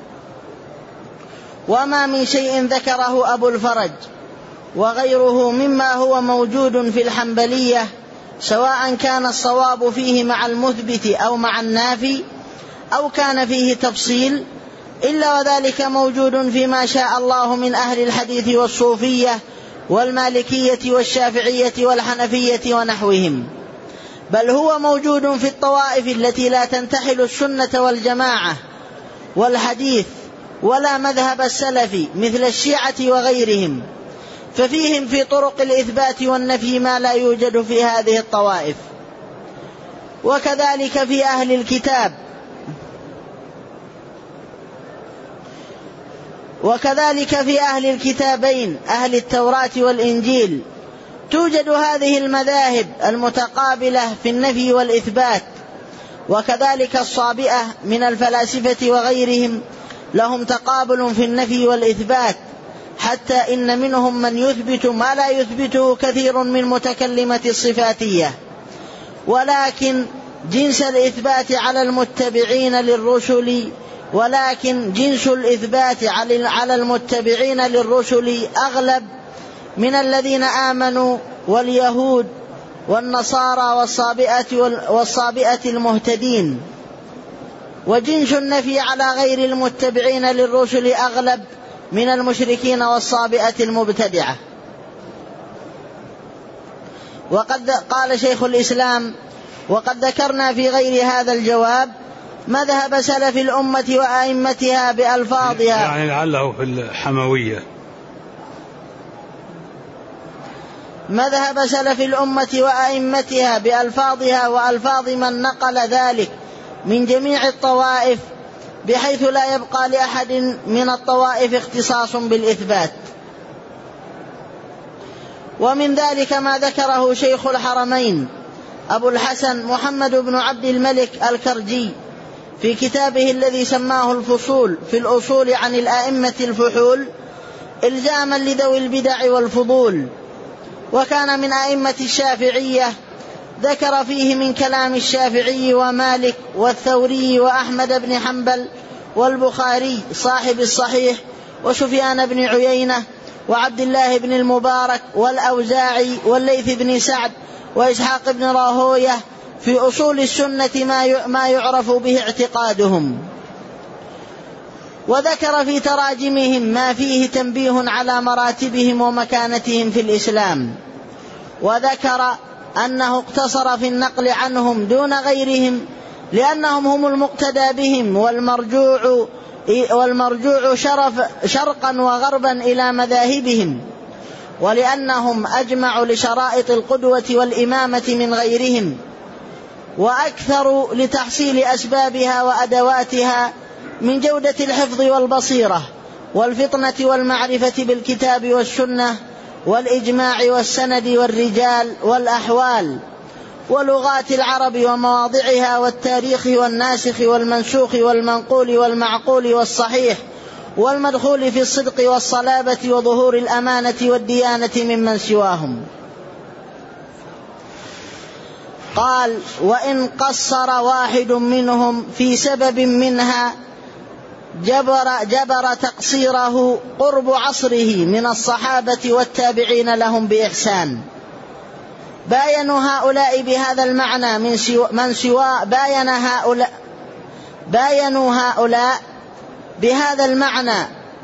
وما من شيء ذكره أبو الفرج وغيره مما هو موجود في الحنبلية، سواء كان الصواب فيه مع المثبت أو مع النافي، أو كان فيه تفصيل، إلا وذلك موجود فيما شاء الله من أهل الحديث والصوفية والمالكية والشافعية والحنفية ونحوهم، بل هو موجود في الطوائف التي لا تنتحل السنة والجماعة والحديث ولا مذهب السلف مثل الشيعة وغيرهم، ففيهم في طرق الإثبات والنفي ما لا يوجد في هذه الطوائف. وكذلك في أهل الكتاب، وكذلك في أهل الكتابين أهل التوراة والإنجيل توجد هذه المذاهب المتقابلة في النفي والإثبات. وكذلك الصابئة من الفلاسفة وغيرهم لهم تقابل في النفي والإثبات، حتى إن منهم من يثبت ما لا يثبته كثير من متكلمة الصفاتية. ولكن جنس الإثبات على المتبعين للرسل أغلب من الذين آمنوا واليهود والنصارى والصابئة المهتدين، وجنس النفي على غير المتبعين للرسل أغلب من المشركين والصابئة المبتدعة. وقد قال شيخ الإسلام: وقد ذكرنا في غير هذا الجواب مذهب سلف الأمة وأئمتها بألفاظها، يعني لعله في الحموية، مذهب سلف الأمة وأئمتها بألفاظها وألفاظ من نقل ذلك من جميع الطوائف، بحيث لا يبقى لأحد من الطوائف اختصاص بالإثبات. ومن ذلك ما ذكره شيخ الحرمين أبو الحسن محمد بن عبد الملك الكرجي في كتابه الذي سماه الفصول في الأصول عن الأئمة الفحول، إلزاما لذوي البدع والفضول. وكان من أئمة الشافعية، ذكر فيه من كلام الشافعي ومالك والثوري وأحمد بن حنبل والبخاري صاحب الصحيح وسفيان بن عيينة وعبد الله بن المبارك والأوزاعي والليث بن سعد وإسحاق بن راهوية في أصول السنة ما يعرف به اعتقادهم. وذكر في تراجمهم ما فيه تنبيه على مراتبهم ومكانتهم في الإسلام، وذكر أنه اقتصر في النقل عنهم دون غيرهم لأنهم هم المقتدى بهم والمرجوع شرقا وغربا إلى مذاهبهم، ولأنهم أجمع لشرائط القدوة والإمامة من غيرهم، وأكثر لتحصيل أسبابها وأدواتها من جودة الحفظ والبصيرة والفطنة والمعرفة بالكتاب والسنة والإجماع والسند والرجال والأحوال ولغات العرب ومواضعها والتاريخ والناسخ والمنسوخ والمنقول والمعقول والصحيح والمدخول في الصدق والصلابة وظهور الأمانة والديانة ممن سواهم. قال: وإن قصر واحد منهم في سبب منها جبر تقصيره قرب عصره من الصحابة والتابعين لهم بإحسان. باينوا هؤلاء بهذا المعنى باينوا هؤلاء بهذا المعنى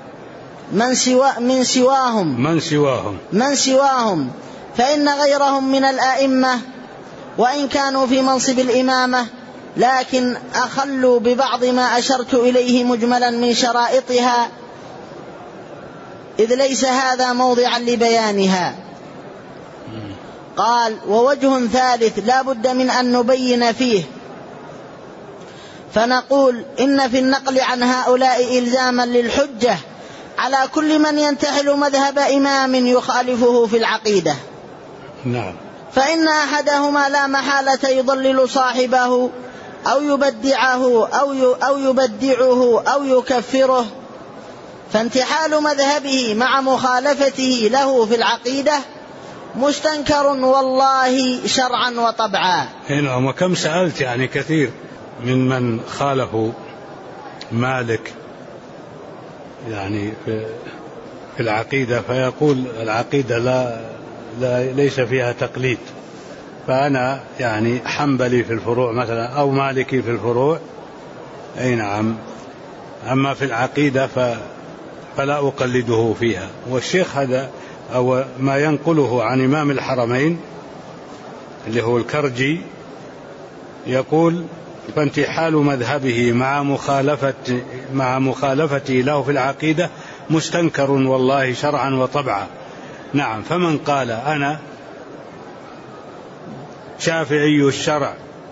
من سواهم، فإن غيرهم من الآئمة وإن كانوا في منصب الإمامة لكن أخلوا ببعض ما أشرت إليه مجملا من شرائطها، إذ ليس هذا موضعا لبيانها. قال: ووجه ثالث لا بد من أن نبين فيه، فنقول إن في النقل عن هؤلاء إلزاما للحجة على كل من ينتحل مذهب إمام يخالفه في العقيدة. نعم. فإن أحدهما لا محالة يضلل صاحبه أو يبدعه أو يكفره، فانتحال مذهبه مع مخالفته له في العقيدة مستنكر والله شرعا وطبعا. هنا وكم سألت يعني كثير من خالفوا مالك يعني في العقيدة، فيقول العقيدة ليس فيها تقليد، فأنا يعني حنبلي في الفروع مثلا أو مالكي في الفروع، أي نعم، أما في العقيدة فلا أقلده فيها. والشيخ هذا أو ما ينقله عن إمام الحرمين اللي هو الكرجي يقول: فانتحال مذهبه مع مخالفته له في العقيدة مستنكر والله شرعا وطبعا. نعم. فمن قال أنا شافعي الشرع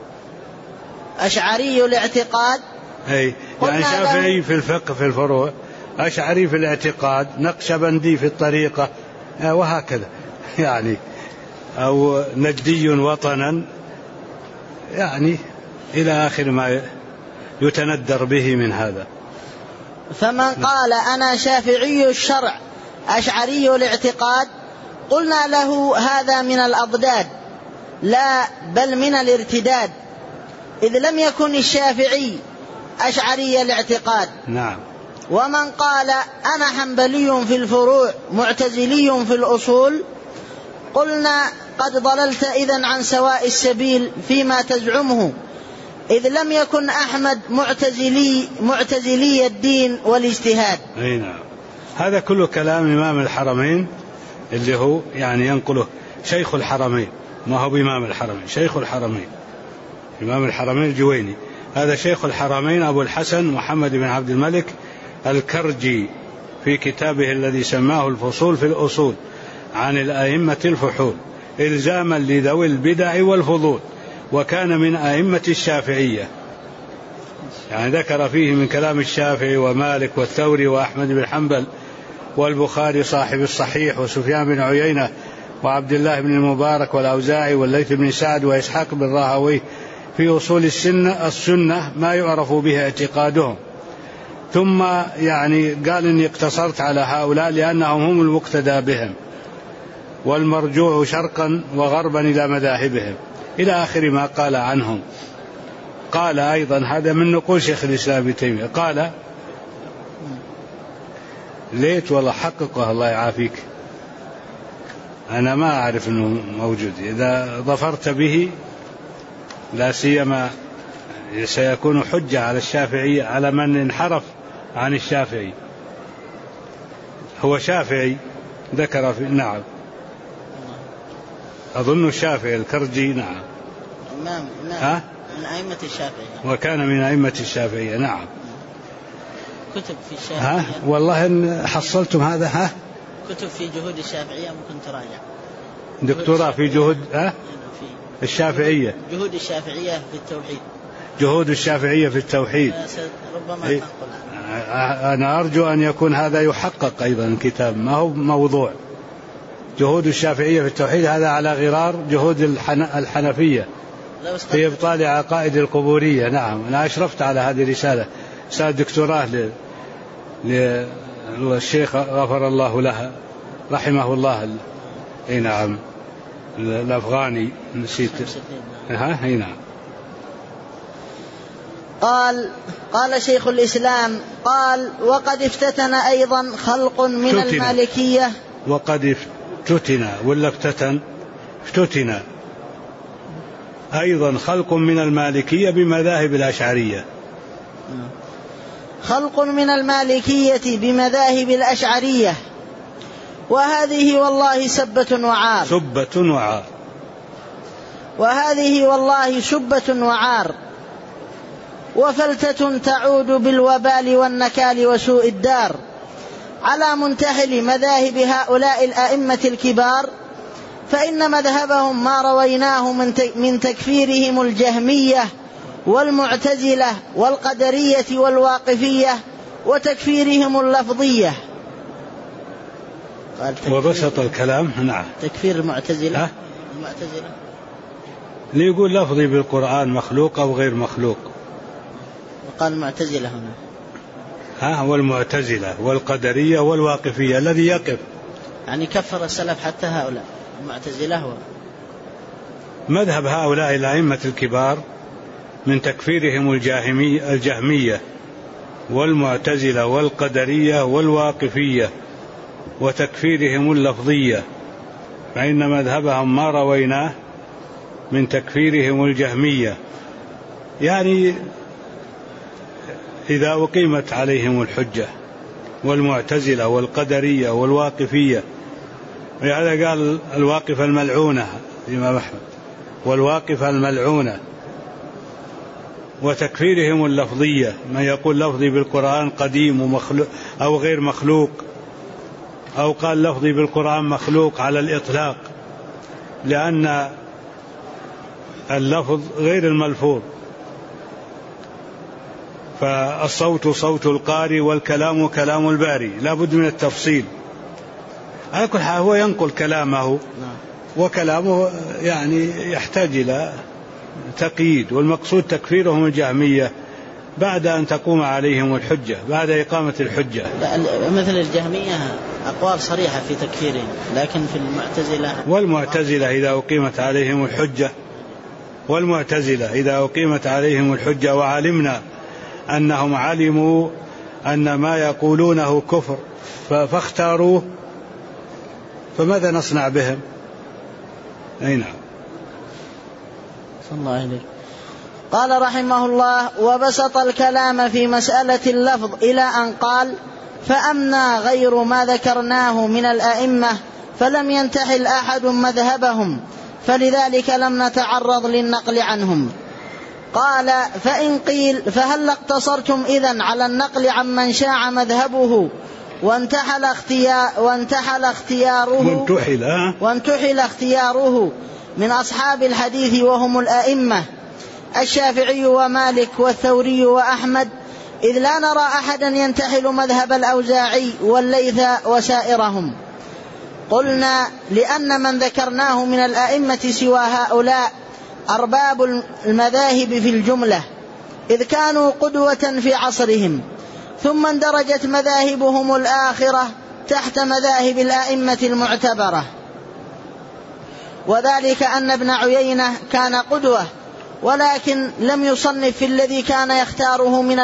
أشعري الاعتقاد، أي يعني شافعي في الفقه في الفروع، أشعري في الاعتقاد، نقشبندي في الطريقة، وهكذا يعني، أو نجدي وطنا، يعني إلى آخر ما يتندر به من هذا. فمن قال أنا شافعي الشرع أشعري الاعتقاد قلنا له هذا من الأضداد لا بل من الارتداد، إذ لم يكن الشافعي أشعري الاعتقاد. نعم. ومن قال أنا حنبلي في الفروع معتزلي في الأصول قلنا قد ضللت إذن عن سواء السبيل فيما تزعمه، إذ لم يكن أحمد معتزلي الدين والاجتهاد. أي نعم. هذا كله كلام إمام الحرمين اللي هو يعني ينقله شيخ الحرمين، ما هو بإمام الحرمين، شيخ الحرمين إمام الحرمين الجويني، هذا شيخ الحرمين أبو الحسن محمد بن عبد الملك الكرجي في كتابه الذي سماه الفصول في الأصول عن الأئمة الفحول إلزاما لذوي البدع والفضول، وكان من أئمة الشافعية، يعني ذكر فيه من كلام الشافعي ومالك والثوري وأحمد بن حنبل والبخاري صاحب الصحيح وسفيان بن عيينة وعبد الله بن المبارك والأوزاعي والليث بن سعد وإسحاق بن راهويه في أصول السنة ما يعرف به اعتقادهم. ثم يعني قال إني اقتصرت على هؤلاء لأنهم هم المقتدى بهم والمرجوع شرقا وغربا إلى مذاهبهم إلى آخر ما قال عنهم. قال أيضا هذا من نقول شيخ الإسلام ابن تيمية، قال ليت والله حققه الله يعافيك، أنا ما أعرف أنه موجود، إذا ظفرت به لا سيما سيكون حجة على الشافعية على من انحرف عن الشافعي. هو شافعي ذكر في نعم أظن الشافعي الكرجي نعم إمام من أئمة الشافعية وكان من أئمة الشافعية نعم. كتب في الشافعية والله إن حصلتم هذا كتب في جهود الشافعية ممكن تراجع. دكتوراه في جهود الشافعية. جهود الشافعية في التوحيد. جهود الشافعية في التوحيد ربما تنقل. أنا أرجو أن يكون هذا يحقق أيضا الكتاب ما هو موضوع. جهود الشافعية في التوحيد هذا على غرار جهود الحنفية في إبطال عقائد القبورية. نعم أنا أشرفت على هذه الرسالة دكتوراه للشيخ غفر الله له رحمه الله. نعم الأفغاني نسيت. نعم. قال شيخ الإسلام قال وقد افتتن أيضا خلق من المالكية. وقد افتتن ولا افتتن أيضا خلق من المالكية بمذاهب الأشعرية. خلق من المالكية بمذاهب الأشعرية وهذه والله سبة وعار. وهذه والله شبة وعار وفلتة تعود بالوبال والنكال وسوء الدار على منتحل مذاهب هؤلاء الأئمة الكبار، فإن مذهبهم ما رويناه من تكفيرهم الجهمية والمعتزلة والقدرية والواقفية وتكفيرهم اللفظية. وبسط الكلام. نعم. تكفير المعتزلة ليقول لفظي بالقرآن مخلوق أو غير مخلوق. وقال المعتزلة هنا والمعتزلة والقدرية والواقفية الذي يقف يعني كفر السلف حتى هؤلاء المعتزلة هو مذهب هؤلاء الأئمة الكبار من تكفيرهم الجهمية والمعتزلة والقدرية والواقفية وتكفيرهم اللفظية، فإن مذهبهم ما رويناه من تكفيرهم الجهمية، يعني إذا أقيمت عليهم الحجة، والمعتزلة والقدرية والواقفية، ولهذا قال الواقفة الملعونة الإمام أحمد والواقفة الملعونة، وتكفيرهم اللفظية من يقول لفظي بالقرآن قديم ومخلوق أو غير مخلوق، أو قال لفظي بالقرآن مخلوق على الإطلاق، لأن اللفظ غير الملفوظ، فالصوت صوت القارئ والكلام كلام الباري، لا بد من التفصيل. على كل حال هو ينقل كلامه، وكلامه يعني يحتاج إلى تقييد، والمقصود تكفيرهم الجهمية بعد أن تقوم عليهم الحجة، بعد إقامة الحجة. مثل الجهمية أقوال صريحة في تكفيرهم، لكن في والمعتزلة إذا أقيمت عليهم الحجة، وعلمنا أنهم علموا أن ما يقولونه كفر فاختاروه، فماذا نصنع بهم؟ أي نعم. صلى الله عليه. قال رحمه الله: وبسط الكلام في مسألة اللفظ إلى أن قال: فأما غير ما ذكرناه من الأئمة فلم ينتحل أحد مذهبهم، فلذلك لم نتعرض للنقل عنهم. قال: فإن قيل فهل اقتصرتم إذن على النقل عمن شاع مذهبه وانتحل اختياره من أصحاب الحديث وهم الأئمة الشافعي ومالك والثوري وأحمد، إذ لا نرى أحدا ينتحل مذهب الأوزاعي والليث وسائرهم. قلنا: لأن من ذكرناه من الأئمة سوى هؤلاء أرباب المذاهب في الجملة، إذ كانوا قدوة في عصرهم، ثم اندرجت مذاهبهم الآخرة تحت مذاهب الأئمة المعتبرة، وذلك أن ابن عيينة كان قدوة، ولكن لم يصنف في الذي كان يختاره من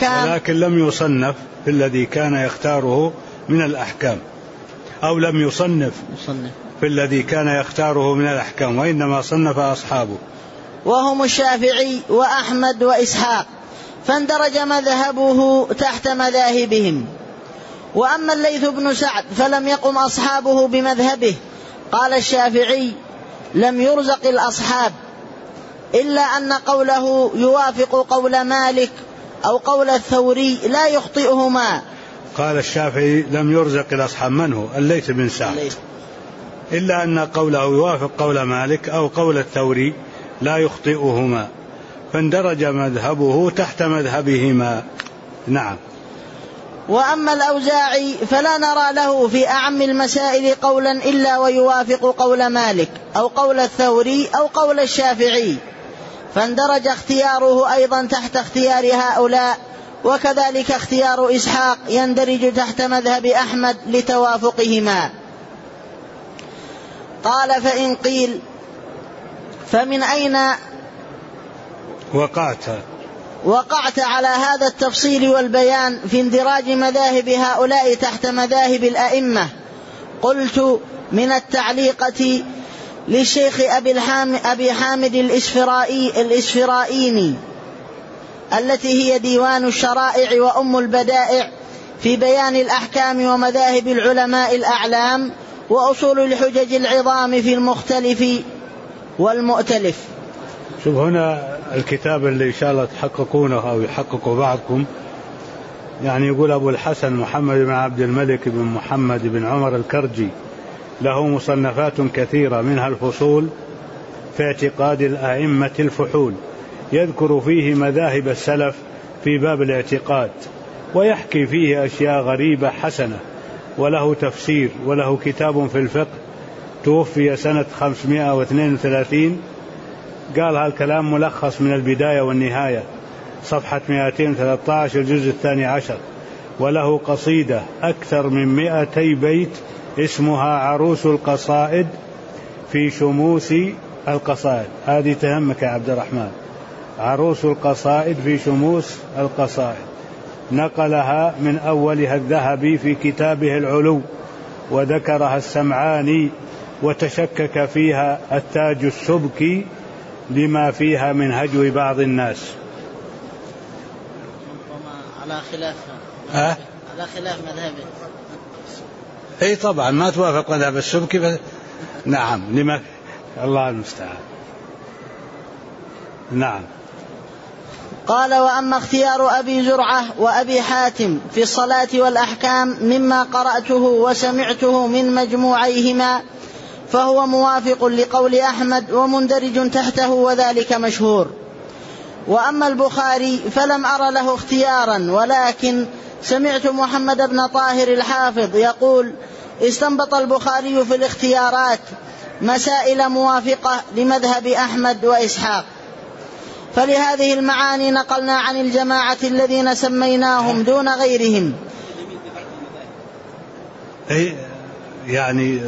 الأحكام، أو لم يصنف في الذي كان يختاره من الأحكام، وإنما صنف أصحابه وهم الشافعي وأحمد وإسحاق، فاندرج مذهبه تحت مذاهبهم. وأما الليث بن سعد فلم يقم أصحابه بمذهبه. قال الشافعي: لم يرزق الأصحاب، إلا أن قوله يوافق قول مالك أو قول الثوري لا يخطئهما. قال الشافعي: لم يرزق الأصحاب. من هو؟ الليث بن سعد. إلا أن قوله يوافق قول مالك أو قول الثوري لا يخطئهما، فاندرج مذهبه تحت مذهبهما. نعم. وأما الأوزاعي فلا نرى له في أعم المسائل قولا إلا ويوافق قول مالك أو قول الثوري أو قول الشافعي، فاندرج اختياره أيضا تحت اختيار هؤلاء. وكذلك اختيار إسحاق يندرج تحت مذهب أحمد لتوافقهما. قال: فإن قيل فمن أين وقعت على هذا التفصيل والبيان في اندراج مذاهب هؤلاء تحت مذاهب الأئمة؟ قلت: من التعليقة للشيخ أبي حامد الإسفرائيني التي هي ديوان الشرائع وأم البدائع في بيان الأحكام ومذاهب العلماء الأعلام وأصول الحجج العظام في المختلف والمؤتلف. شوف هنا الكتاب اللي إن شاء الله تحققونه أو يحققه بعضكم، يعني يقول أبو الحسن محمد بن عبد الملك بن محمد بن عمر الكرجي له مصنفات كثيرة، منها الفصول في اعتقاد الأئمة الفحول، يذكر فيه مذاهب السلف في باب الاعتقاد، ويحكي فيه أشياء غريبة حسنة، وله تفسير، وله كتاب في الفقه توفي سنة 532. قال هالكلام ملخص من البداية والنهاية، صفحة 213 الجزء 12. وله قصيدة أكثر من 200 بيت اسمها عروس القصائد في شموس القصائد. هذه تهمك يا عبد الرحمن، عروس القصائد في شموس القصائد، نقلها من أولها الذهبي في كتابه العلو، وذكرها السمعاني، وتشكك فيها التاج السبكي لما فيها من هجو بعض الناس. على خلاف مذهبه. اي طبعا ما توافق مذهب السبكي بس. نعم، لما الله المستعان. نعم. قال: وأما اختيار أبي زرعة وأبي حاتم في الصلاة والأحكام مما قرأته وسمعته من مجموعيهما فهو موافق لقول أحمد ومندرج تحته، وذلك مشهور. وأما البخاري فلم أر له اختيارا، ولكن سمعت محمد بن طاهر الحافظ يقول: استنبط البخاري في الاختيارات مسائل موافقة لمذهب أحمد وإسحاق. فلهذه المعاني نقلنا عن الجماعة الذين سميناهم دون غيرهم. يعني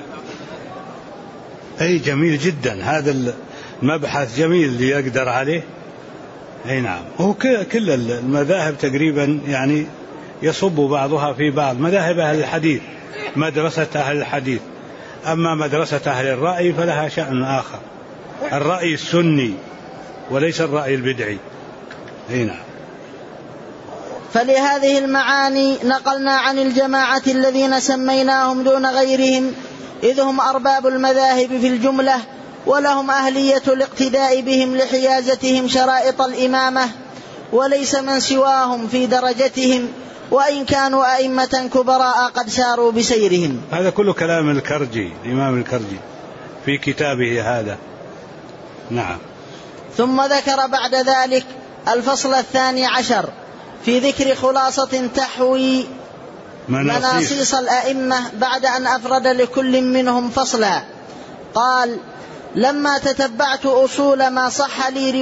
جميل جدا، هذا المبحث جميل اللي يقدر عليه. اي نعم، هو كل المذاهب تقريبا يعني يصب بعضها في بعض. مذاهب أهل الحديث مدرسة أهل الحديث، أما مدرسة أهل الرأي فلها شأن آخر، الرأي السني وليس الرأي البدعي. اي نعم. فلهذه المعاني نقلنا عن الجماعة الذين سميناهم دون غيرهم، إذ هم أرباب المذاهب في الجملة، ولهم أهلية الاقتداء بهم لحيازتهم شرائط الإمامة، وليس من سواهم في درجتهم، وإن كانوا أئمة كبراء قد ساروا بسيرهم. هذا كله كلام الكرجي، الإمام الكرجي في كتابه هذا. نعم. ثم ذكر بعد ذلك الفصل 12 في ذكر خلاصة تحوي مناصيص الأئمة بعد أن أفرد لكل منهم فصلا. قال: لما تتبعت أصول ما صح لي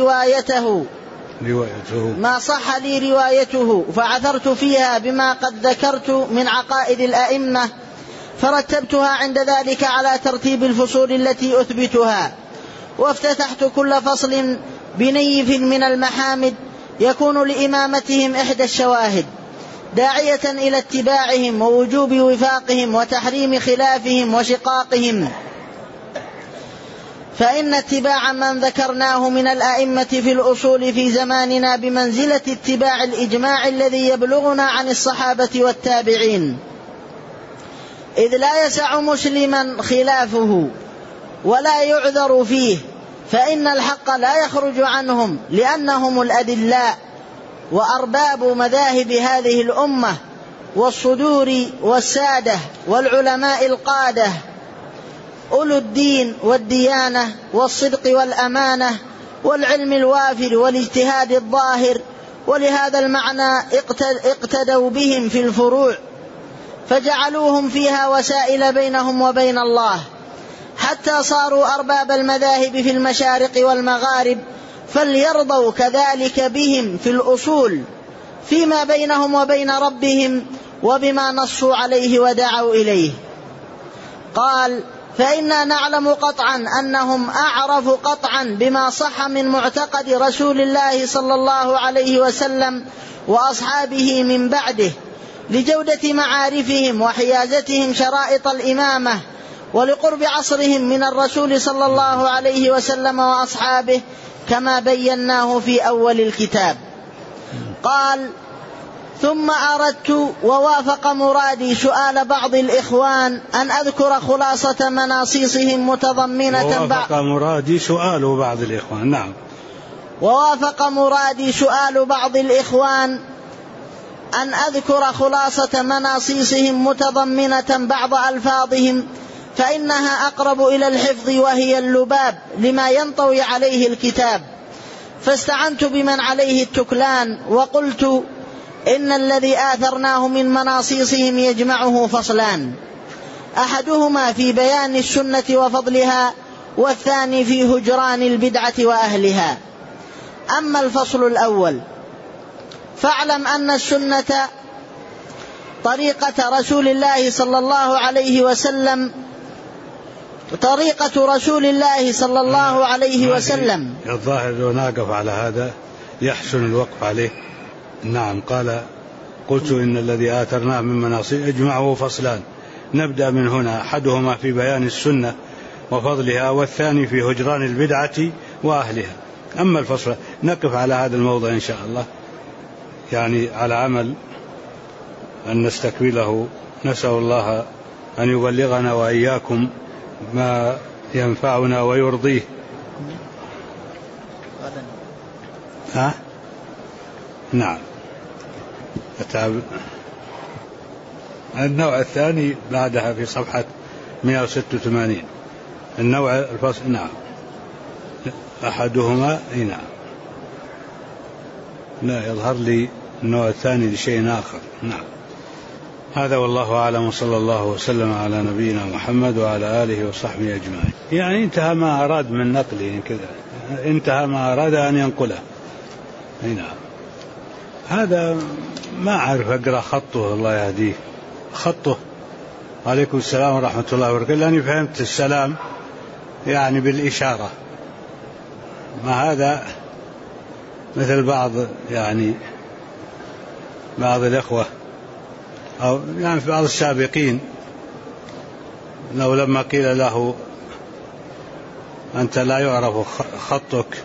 روايته فعثرت فيها بما قد ذكرت من عقائد الأئمة، فرتبتها عند ذلك على ترتيب الفصول التي أثبتها، وافتتحت كل فصل بنيف من المحامد يكون لإمامتهم إحدى الشواهد، داعية إلى اتباعهم ووجوب وفاقهم وتحريم خلافهم وشقاقهم. فإن اتباع من ذكرناه من الأئمة في الأصول في زماننا بمنزلة اتباع الإجماع الذي يبلغنا عن الصحابة والتابعين، إذ لا يسع مسلما خلافه ولا يعذر فيه، فإن الحق لا يخرج عنهم لأنهم الأدلاء وأرباب مذاهب هذه الأمة والصدور والسادة والعلماء القادة أولو الدين والديانة والصدق والأمانة والعلم الوافر والاجتهاد الظاهر، ولهذا المعنى اقتدوا بهم في الفروع فجعلوهم فيها وسائل بينهم وبين الله، حتى صاروا أرباب المذاهب في المشارق والمغارب، فليرضوا كذلك بهم في الأصول فيما بينهم وبين ربهم وبما نصوا عليه ودعوا إليه. قال: فإنا نعلم قطعا أنهم أعرف قطعا بما صح من معتقد رسول الله صلى الله عليه وسلم وأصحابه من بعده، لجودة معارفهم وحيازتهم شرائط الإمامة، ولقرب عصرهم من الرسول صلى الله عليه وسلم وأصحابه كما بيناه في أول الكتاب. قال: ثم أردت ووافق مرادي سؤال بعض الإخوان أن أذكر خلاصة مناصيصهم متضمنة ووافق مرادي سؤال بعض الإخوان. نعم. ووافق مرادي سؤال بعض الإخوان أن أذكر خلاصة مناصيصهم متضمنة بعض ألفاظهم، فإنها أقرب إلى الحفظ وهي اللباب لما ينطوي عليه الكتاب، فاستعنت بمن عليه التكلان وقلت: إن الذي آثرناه من مناصيصهم يجمعه فصلان، أحدهما في بيان السنة وفضلها، والثاني في هجران البدعة وأهلها. أما الفصل الأول فاعلم أن السنة طريقة رسول الله صلى الله عليه وسلم، طريقة رسول الله صلى الله عليه وسلم. الظاهر لو نقف على هذا يحسن الوقف عليه. نعم. قال: قلت إن الذي آثرناه من مناصيص اجمعه فصلان، نبدأ من هنا، أحدهما في بيان السنة وفضلها، والثاني في هجران البدعة وأهلها. أما الفصل نقف على هذا الموضع إن شاء الله، يعني على عمل أن نستكمله. نسأل الله أن يبلغنا وإياكم ما ينفعنا ويرضيه. نعم. النوع الثاني بعدها في صفحة 186. النوع الفصل. نعم. أحدهما. نعم. لا يظهر لي النوع الثاني لشيء آخر. نعم. هذا والله أعلم، صلى الله وسلم على نبينا محمد وعلى آله وصحبه أجمعين. يعني انتهى ما أراد من نقله كذا، انتهى ما أراد أن ينقله. نعم. هذا ما أعرف أقرأ خطه، الله يهديه. خطه. عليكم السلام ورحمة الله وبركاته. لأني فهمت السلام يعني بالإشارة، ما هذا مثل بعض بعض الإخوة أو يعني في بعض السابقين، لو لما قيل له أنت لا يعرف خطك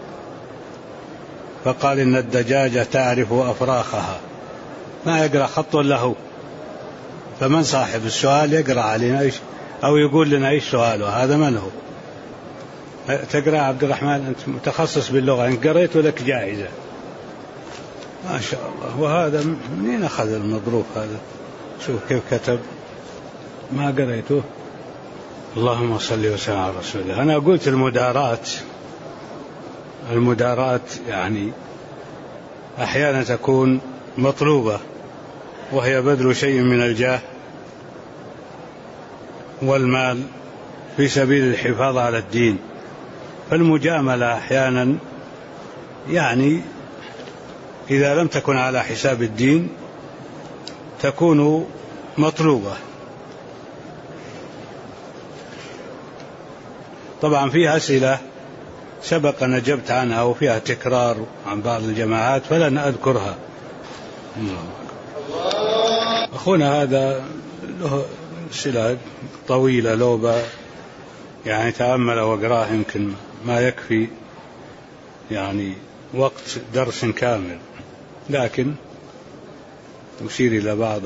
فقال إن الدجاجة تعرف أفراخها، ما يقرأ خط له. فمن صاحب السؤال يقرأ علينا إيش أو يقول لنا إيش سؤاله، هذا من هو؟ تقرأ عبد الرحمن، أنت متخصص باللغة، إن قريت لك جائزة ما شاء الله. وهذا منين أخذ المظروف هذا؟ شوف كيف كتب، ما قريته. اللهم صل وسلم على رسول الله. أنا قلت المدارات يعني أحيانا تكون مطلوبة، وهي بذل شيء من الجاه والمال في سبيل الحفاظ على الدين. فالمجاملة أحيانا يعني إذا لم تكن على حساب الدين تكون مطلوبة. طبعا فيها أسئلة سبق أن أجبت عنها وفيها تكرار عن بعض الجماعات فلن أذكرها. أخونا هذا له سلة طويلة، لو يعني تأمل واقراه يمكن ما يكفي يعني وقت درس كامل، لكن أشير إلى بعض.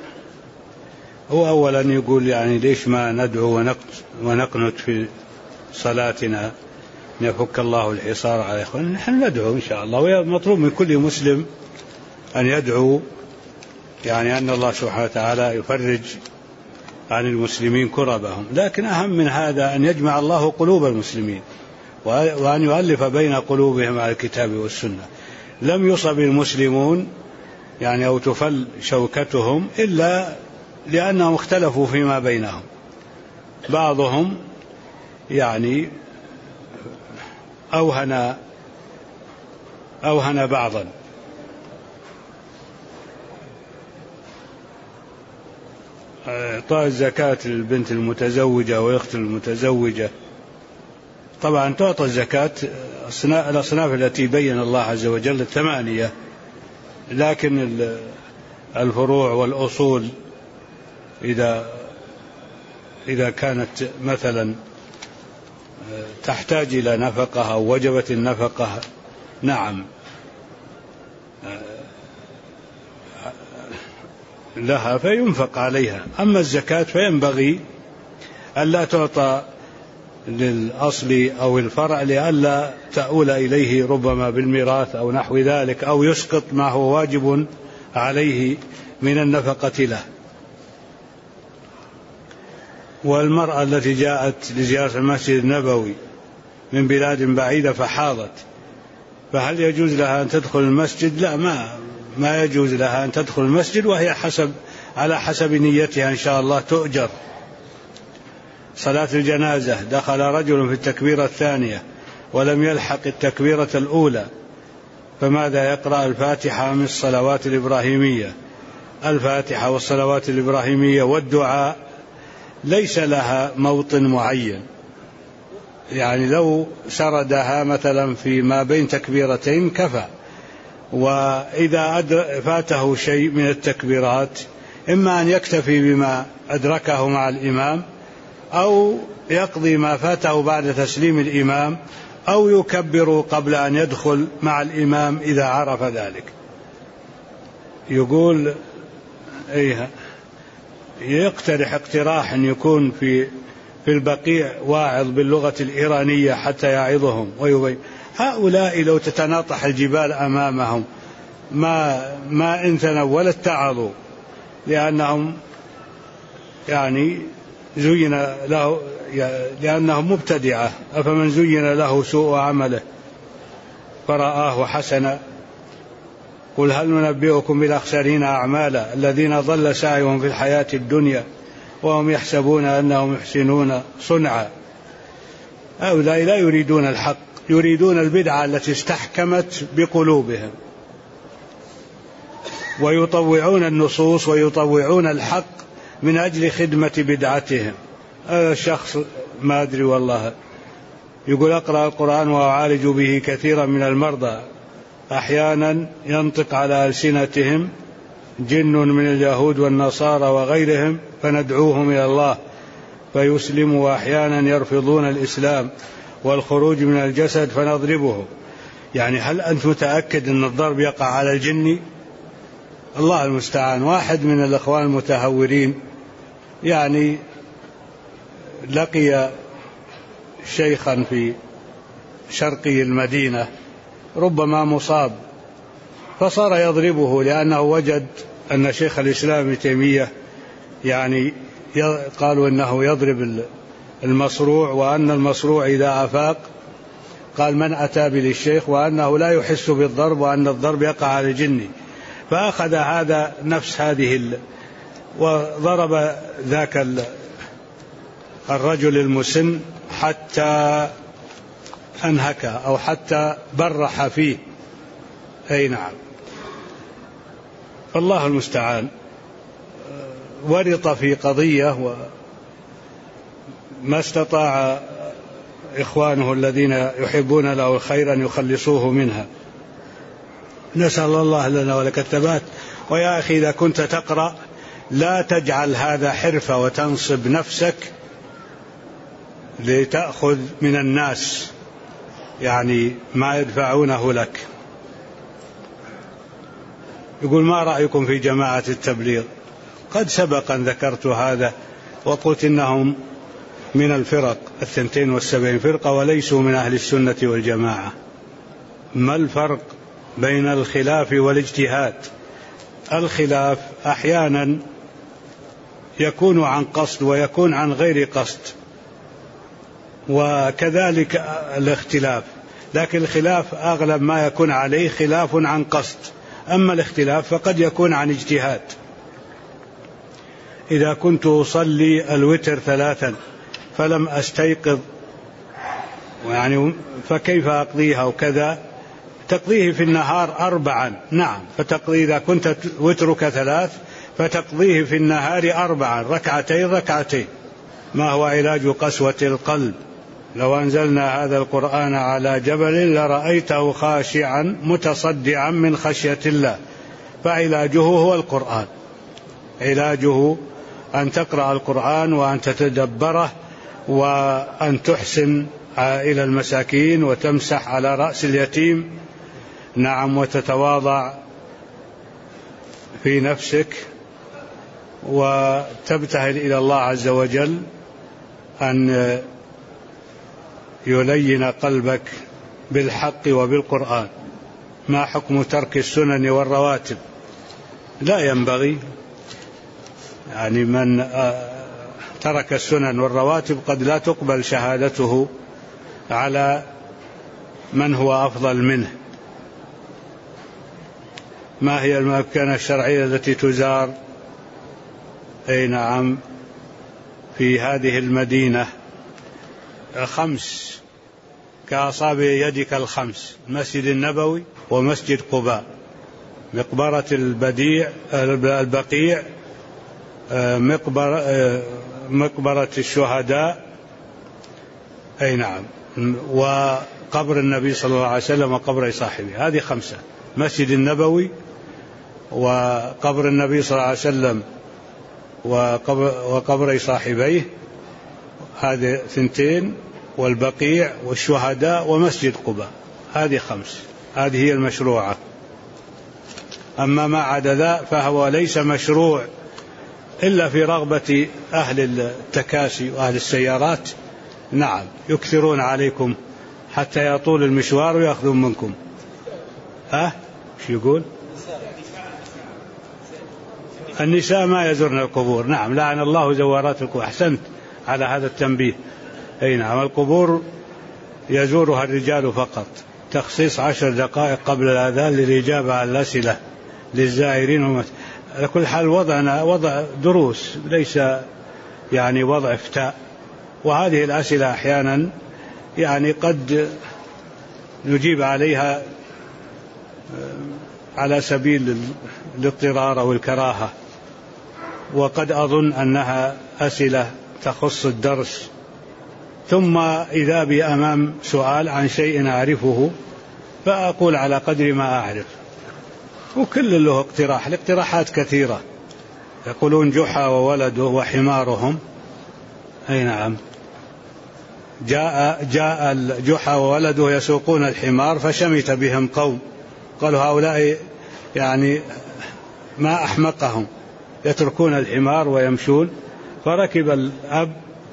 هو أولا يقول يعني ليش ما ندعو ونقنت في صلاتنا يفك الله الحصار على إخواننا؟ نحن ندعو إن شاء الله، ومطلوب من كل مسلم أن يدعو، يعني أن الله سبحانه وتعالى يفرج عن المسلمين كربهم، لكن أهم من هذا أن يجمع الله قلوب المسلمين وأن يؤلف بين قلوبهم على الكتاب والسنة. لم يصب المسلمون يعني أو تفل شوكتهم إلا لأنهم اختلفوا فيما بينهم، بعضهم يعني أوهن بعضا. إعطاء الزكاة للبنت المتزوجة والأخت المتزوجة، طبعا تعطى الزكاة الأصناف التي بين الله عز وجل 8، لكن الفروع والأصول إذا كانت مثلا تحتاج إلى نفقة أو وجبت النفقة نعم لها فينفق عليها. أما الزكاة فينبغي ألا تعطى للأصل أو الفرع لئلا تؤول إليه ربما بالميراث أو نحو ذلك، أو يسقط ما هو واجب عليه من النفقة له. والمرأة التي جاءت لزيارة المسجد النبوي من بلاد بعيدة فحاضت، فهل يجوز لها أن تدخل المسجد؟ لا، ما يجوز لها أن تدخل المسجد، وهي على حسب نيتها إن شاء الله تؤجر. صلاة الجنازة، دخل رجل في التكبيرة الثانية ولم يلحق التكبيرة الأولى، فماذا يقرأ؟ الفاتحة من الصلوات الإبراهيمية. الفاتحة والصلوات الإبراهيمية والدعاء ليس لها موطن معين، يعني لو سردها مثلا في ما بين تكبيرتين كفى. وإذا فاته شيء من التكبيرات إما أن يكتفي بما أدركه مع الإمام، أو يقضي ما فاته بعد تسليم الإمام، أو يكبر قبل أن يدخل مع الإمام إذا عرف ذلك. يقول يقترح اقتراح أن يكون في البقيع واعظ باللغة الإيرانية حتى يعظهم ويبين. هؤلاء لو تتناطح الجبال أمامهم ما إن تنولت تعظوا، لأنهم يعني زين له، لأنهم مبتدعة. أفمن زين له سوء عمله فرآه حسنا قل هل ننبئكم بالأخسرين أعمالا الذين ضل سعيهم في الحياة الدنيا وهم يحسبون أنهم يحسنون صنعا. هؤلاء لا يريدون الحق، يريدون البدعة التي استحكمت بقلوبهم، ويطوعون النصوص ويطوعون الحق من أجل خدمة بدعتهم. هذا الشخص ما أدري والله يقول أقرأ القرآن وأعالج به كثيرا من المرضى، أحيانا ينطق على ألسنتهم جن من اليهود والنصارى وغيرهم فندعوهم إلى الله فيسلموا، وأحيانا يرفضون الإسلام والخروج من الجسد فنضربه. يعني هل أنت متأكد أن الضرب يقع على الجن؟ الله المستعان. واحد من الأخوان المتهورين يعني لقي شيخا في شرقي المدينة ربما مصاب، فصار يضربه لأنه وجد أن شيخ الإسلام ابن تيمية يعني قالوا أنه يضرب المصروع، وأن المصروع إذا أفاق قال من أتى للشيخ، وأنه لا يحس بالضرب، وأن الضرب يقع على الجن. فأخذ هذا نفس هذه وضرب ذاك الرجل المسن حتى أنهك أو حتى برح فيه. أي نعم. فالله المستعان. ورط في قضية وما استطاع إخوانه الذين يحبون له الخير أن يخلصوه منها. نسأل الله لنا ولك الثبات. ويا أخي إذا كنت تقرأ لا تجعل هذا حرفة وتنصب نفسك لتأخذ من الناس يعني ما يدفعونه لك. يقول: ما رأيكم في جماعة التبليغ؟ قد سبق أن ذكرت هذا وقلت إنهم من الفرق 72 فرقة وليسوا من أهل السنة والجماعة. ما الفرق بين الخلاف والاجتهاد؟ الخلاف أحيانا يكون عن قصد ويكون عن غير قصد، وكذلك الاختلاف، لكن الخلاف أغلب ما يكون عليه خلاف عن قصد، أما الاختلاف فقد يكون عن اجتهاد. إذا كنت أصلي الوتر 3 فلم أستيقظ يعني فكيف أقضيها وكذا، تقضيه في النهار 4، نعم، فتقضي إذا كنت وترك 3 فتقضيه في النهار 4 ركعتين. ما هو علاج قسوة القلب؟ لو أنزلنا هذا القرآن على جبل لرأيته خاشعا متصدعا من خشية الله. فعلاجه هو القرآن، علاجه أن تقرأ القرآن وأن تتدبره وأن تحسن إلى المساكين وتمسح على رأس اليتيم، نعم، وتتواضع في نفسك وتبتهل إلى الله عز وجل أن يلين قلبك بالحق وبالقرآن. ما حكم ترك السنن والرواتب؟ لا ينبغي، يعني من ترك السنن والرواتب قد لا تقبل شهادته على من هو أفضل منه. ما هي الأماكن الشرعية التي تزار؟ أي نعم، في هذه المدينة 5 كأصابع يدك 5: المسجد النبوي ومسجد قباء، مقبرة البقيع، مقبرة الشهداء، أي نعم، وقبر النبي صلى الله عليه وسلم وقبر صاحبه. هذه 5: مسجد النبوي وقبر النبي صلى الله عليه وسلم وقبر صاحبيه، هذه 2، والبقيع والشهداء ومسجد قباء، هذه 5. هذه هي المشروعة. أما ما عدا ذا فهو ليس مشروع إلا في رغبة أهل التكاسي وأهل السيارات، نعم، يكثرون عليكم حتى يطول المشوار ويأخذون منكم. شو يقول؟ النساء ما يزورن القبور، نعم، لعن الله زوارات القبور. أحسنت على هذا التنبيه. أي نعم، القبور يزورها الرجال فقط، تخصيص 10 دقائق قبل الأذان للإجابة على الأسئلة للزائرين. على كل حال وضعنا وضع دروس، ليس يعني وضع افتاء، وهذه الأسئلة أحيانا يعني قد نجيب عليها على سبيل الاضطرار أو الكراهة، وقد أظن أنها أسئلة تخص الدرس، ثم إذا بي أمام سؤال عن شيء أعرفه فأقول على قدر ما أعرف، وكل له اقتراح. الاقتراحات كثيرة، يقولون جحا وولده وحمارهم. أي نعم، جاء الجحا وولده يسوقون الحمار فشمت بهم قوم، قالوا هؤلاء يعني ما أحمقهم، يتركون الحمار ويمشون. فركب الأب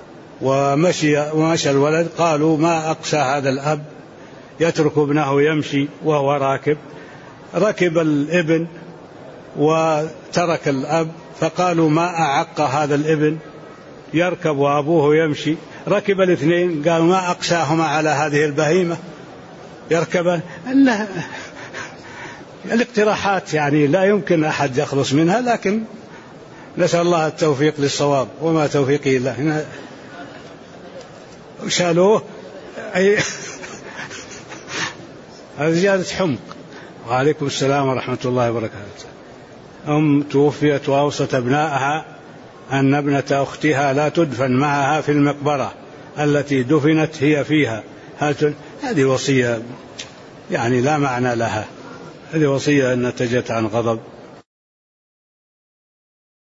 ومشى الولد، قالوا ما أقسى هذا الأب يترك ابنه يمشي وهو راكب. ركب الابن وترك الأب، فقالوا ما أعق هذا الابن يركب وأبوه يمشي. ركب الاثنين، قالوا ما أقساهما على هذه البهيمة يركبان. الاقتراحات يعني لا يمكن أحد يخلص منها، لكن نسأل الله التوفيق للصواب، وما توفيقي إلا شالوه. هذا زيادة حمق. وعليكم السلام ورحمة الله وبركاته. توفيت وأوصت أبنائها أن ابنة أختها لا تدفن معها في المقبرة التي دفنت هي فيها. هذه وصية يعني لا معنى لها، هذه وصية نتجت عن غضب.